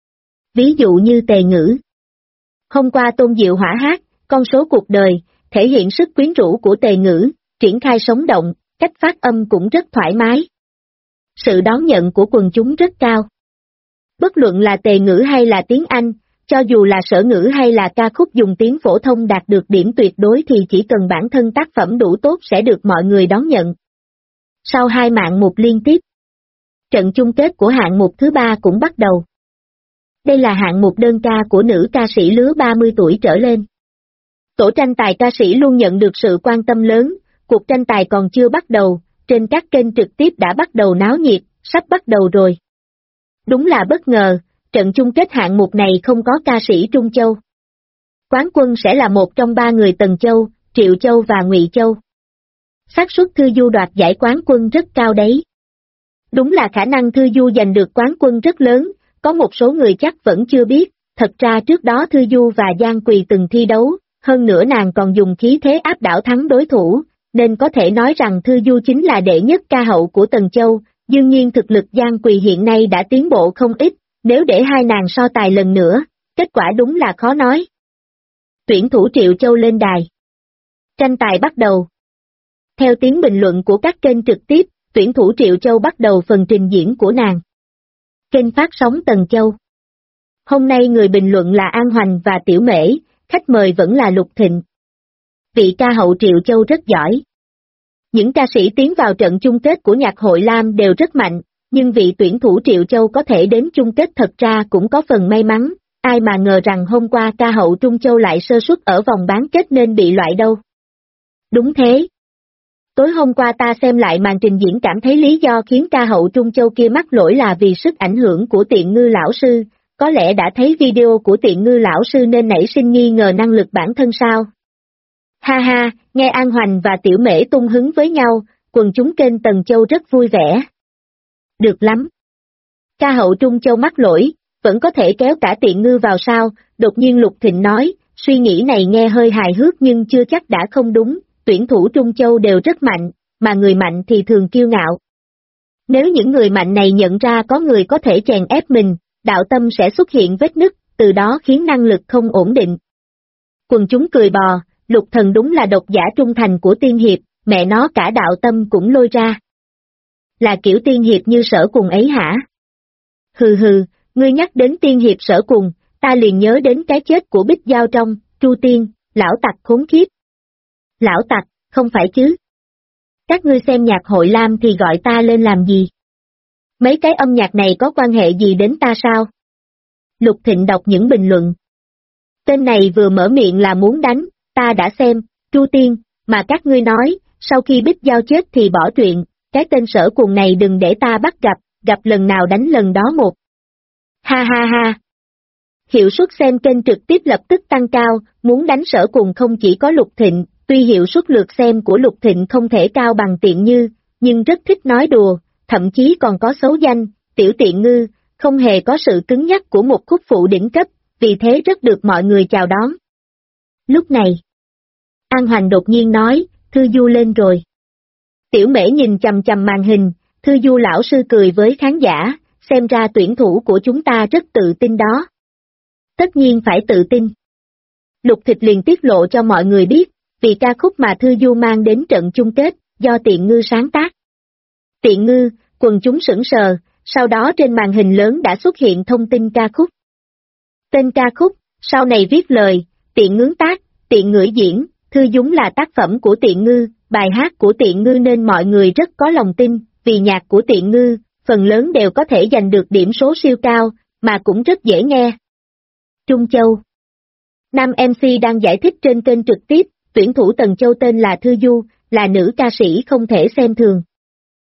Ví dụ như tề ngữ. Hôm qua Tôn Diệu Hỏa hát, con số cuộc đời, thể hiện sức quyến rũ của tề ngữ, triển khai sống động, cách phát âm cũng rất thoải mái. Sự đón nhận của quần chúng rất cao. Bất luận là tề ngữ hay là tiếng Anh, cho dù là sở ngữ hay là ca khúc dùng tiếng phổ thông đạt được điểm tuyệt đối thì chỉ cần bản thân tác phẩm đủ tốt sẽ được mọi người đón nhận. Sau 2 hạng mục liên tiếp, trận chung kết của hạng mục thứ 3 cũng bắt đầu. Đây là hạng mục đơn ca của nữ ca sĩ lứa 30 tuổi trở lên. Tổ tranh tài ca sĩ luôn nhận được sự quan tâm lớn, cuộc tranh tài còn chưa bắt đầu, trên các kênh trực tiếp đã bắt đầu náo nhiệt, sắp bắt đầu rồi. Đúng là bất ngờ, trận chung kết hạng mục này không có ca sĩ Trung Châu. Quán quân sẽ là một trong 3 người Tần Châu, Triệu Châu và Ngụy Châu. Xác suất Thư Du đoạt giải quán quân rất cao đấy. Đúng là khả năng Thư Du giành được quán quân rất lớn, có một số người chắc vẫn chưa biết, thật ra trước đó Thư Du và Giang Quỳ từng thi đấu, hơn nữa nàng còn dùng khí thế áp đảo thắng đối thủ, nên có thể nói rằng Thư Du chính là đệ nhất ca hậu của Tần Châu, đương nhiên thực lực Giang Quỳ hiện nay đã tiến bộ không ít, nếu để hai nàng so tài lần nữa, kết quả đúng là khó nói. Tuyển thủ Triệu Châu lên đài. Tranh tài bắt đầu. Theo tiếng bình luận của các kênh trực tiếp, tuyển thủ Triệu Châu bắt đầu phần trình diễn của nàng. Kênh phát sóng Tần Châu. Hôm nay người bình luận là An Hoành và Tiểu Mễ, khách mời vẫn là Lục Thịnh. Vị ca hậu Triệu Châu rất giỏi. Những ca sĩ tiến vào trận chung kết của nhạc hội Lam đều rất mạnh, nhưng vị tuyển thủ Triệu Châu có thể đến chung kết thật ra cũng có phần may mắn, ai mà ngờ rằng hôm qua ca hậu Trung Châu lại sơ suất ở vòng bán kết nên bị loại đâu. Đúng thế. Tối hôm qua ta xem lại màn trình diễn cảm thấy lý do khiến ca hậu Trung Châu kia mắc lỗi là vì sức ảnh hưởng của Tiện Ngư lão sư, có lẽ đã thấy video của Tiện Ngư lão sư nên nảy sinh nghi ngờ năng lực bản thân sao. Ha ha, nghe An Hoành và Tiểu Mễ tung hứng với nhau, quần chúng kênh Tần Châu rất vui vẻ. Được lắm. Ca hậu Trung Châu mắc lỗi, vẫn có thể kéo cả Tiện Ngư vào sao, đột nhiên Lục Thịnh nói, suy nghĩ này nghe hơi hài hước nhưng chưa chắc đã không đúng, tuyển thủ Trung Châu đều rất mạnh, mà người mạnh thì thường kiêu ngạo. Nếu những người mạnh này nhận ra có người có thể chèn ép mình, đạo tâm sẽ xuất hiện vết nứt, từ đó khiến năng lực không ổn định. Quần chúng cười bò, Lục Thần đúng là độc giả trung thành của Tiên Hiệp, mẹ nó cả đạo tâm cũng lôi ra. Là kiểu Tiên Hiệp như Sở Cùng ấy hả? Hừ hừ, ngươi nhắc đến Tiên Hiệp Sở Cùng, ta liền nhớ đến cái chết của Bích Giao Trong, Tru Tiên, lão tặc khốn kiếp. Lão tặc, không phải chứ? Các ngươi xem nhạc hội Lam thì gọi ta lên làm gì? Mấy cái âm nhạc này có quan hệ gì đến ta sao? Lục Thịnh đọc những bình luận. Tên này vừa mở miệng là muốn đánh, ta đã xem, Tru Tiên, mà các ngươi nói, sau khi Bích Giao chết thì bỏ truyện, cái tên Sở Cùng này đừng để ta bắt gặp lần nào đánh lần đó một. Ha ha ha. Hiệu suất xem kênh trực tiếp lập tức tăng cao, muốn đánh Sở Cùng không chỉ có Lục Thịnh, tuy hiệu suất lượt xem của Lục Thịnh không thể cao bằng Tiện Như, nhưng rất thích nói đùa, thậm chí còn có xấu danh, tiểu Tiện Ngư, không hề có sự cứng nhắc của một khúc phụ đỉnh cấp, vì thế rất được mọi người chào đón. Lúc này, An Hoành đột nhiên nói, Thư Du lên rồi. Tiểu Mễ nhìn chằm chằm màn hình, Thư Du lão sư cười với khán giả, xem ra tuyển thủ của chúng ta rất tự tin đó. Tất nhiên phải tự tin. Lục Thịnh liền tiết lộ cho mọi người biết, vì ca khúc mà Thư Du mang đến trận chung kết, do Tiện Ngư sáng tác. Tiện Ngư, quần chúng sững sờ, sau đó trên màn hình lớn đã xuất hiện thông tin ca khúc. Tên ca khúc, sau này viết lời, Tiện Ngưỡng tác, Tiện Ngữ diễn, Thư Dúng là tác phẩm của Tiện Ngư, bài hát của Tiện Ngư nên mọi người rất có lòng tin, vì nhạc của Tiện Ngư, phần lớn đều có thể giành được điểm số siêu cao, mà cũng rất dễ nghe. Trung Châu. Nam MC đang giải thích trên kênh trực tiếp, tuyển thủ Tần Châu tên là Thư Du, là nữ ca sĩ không thể xem thường.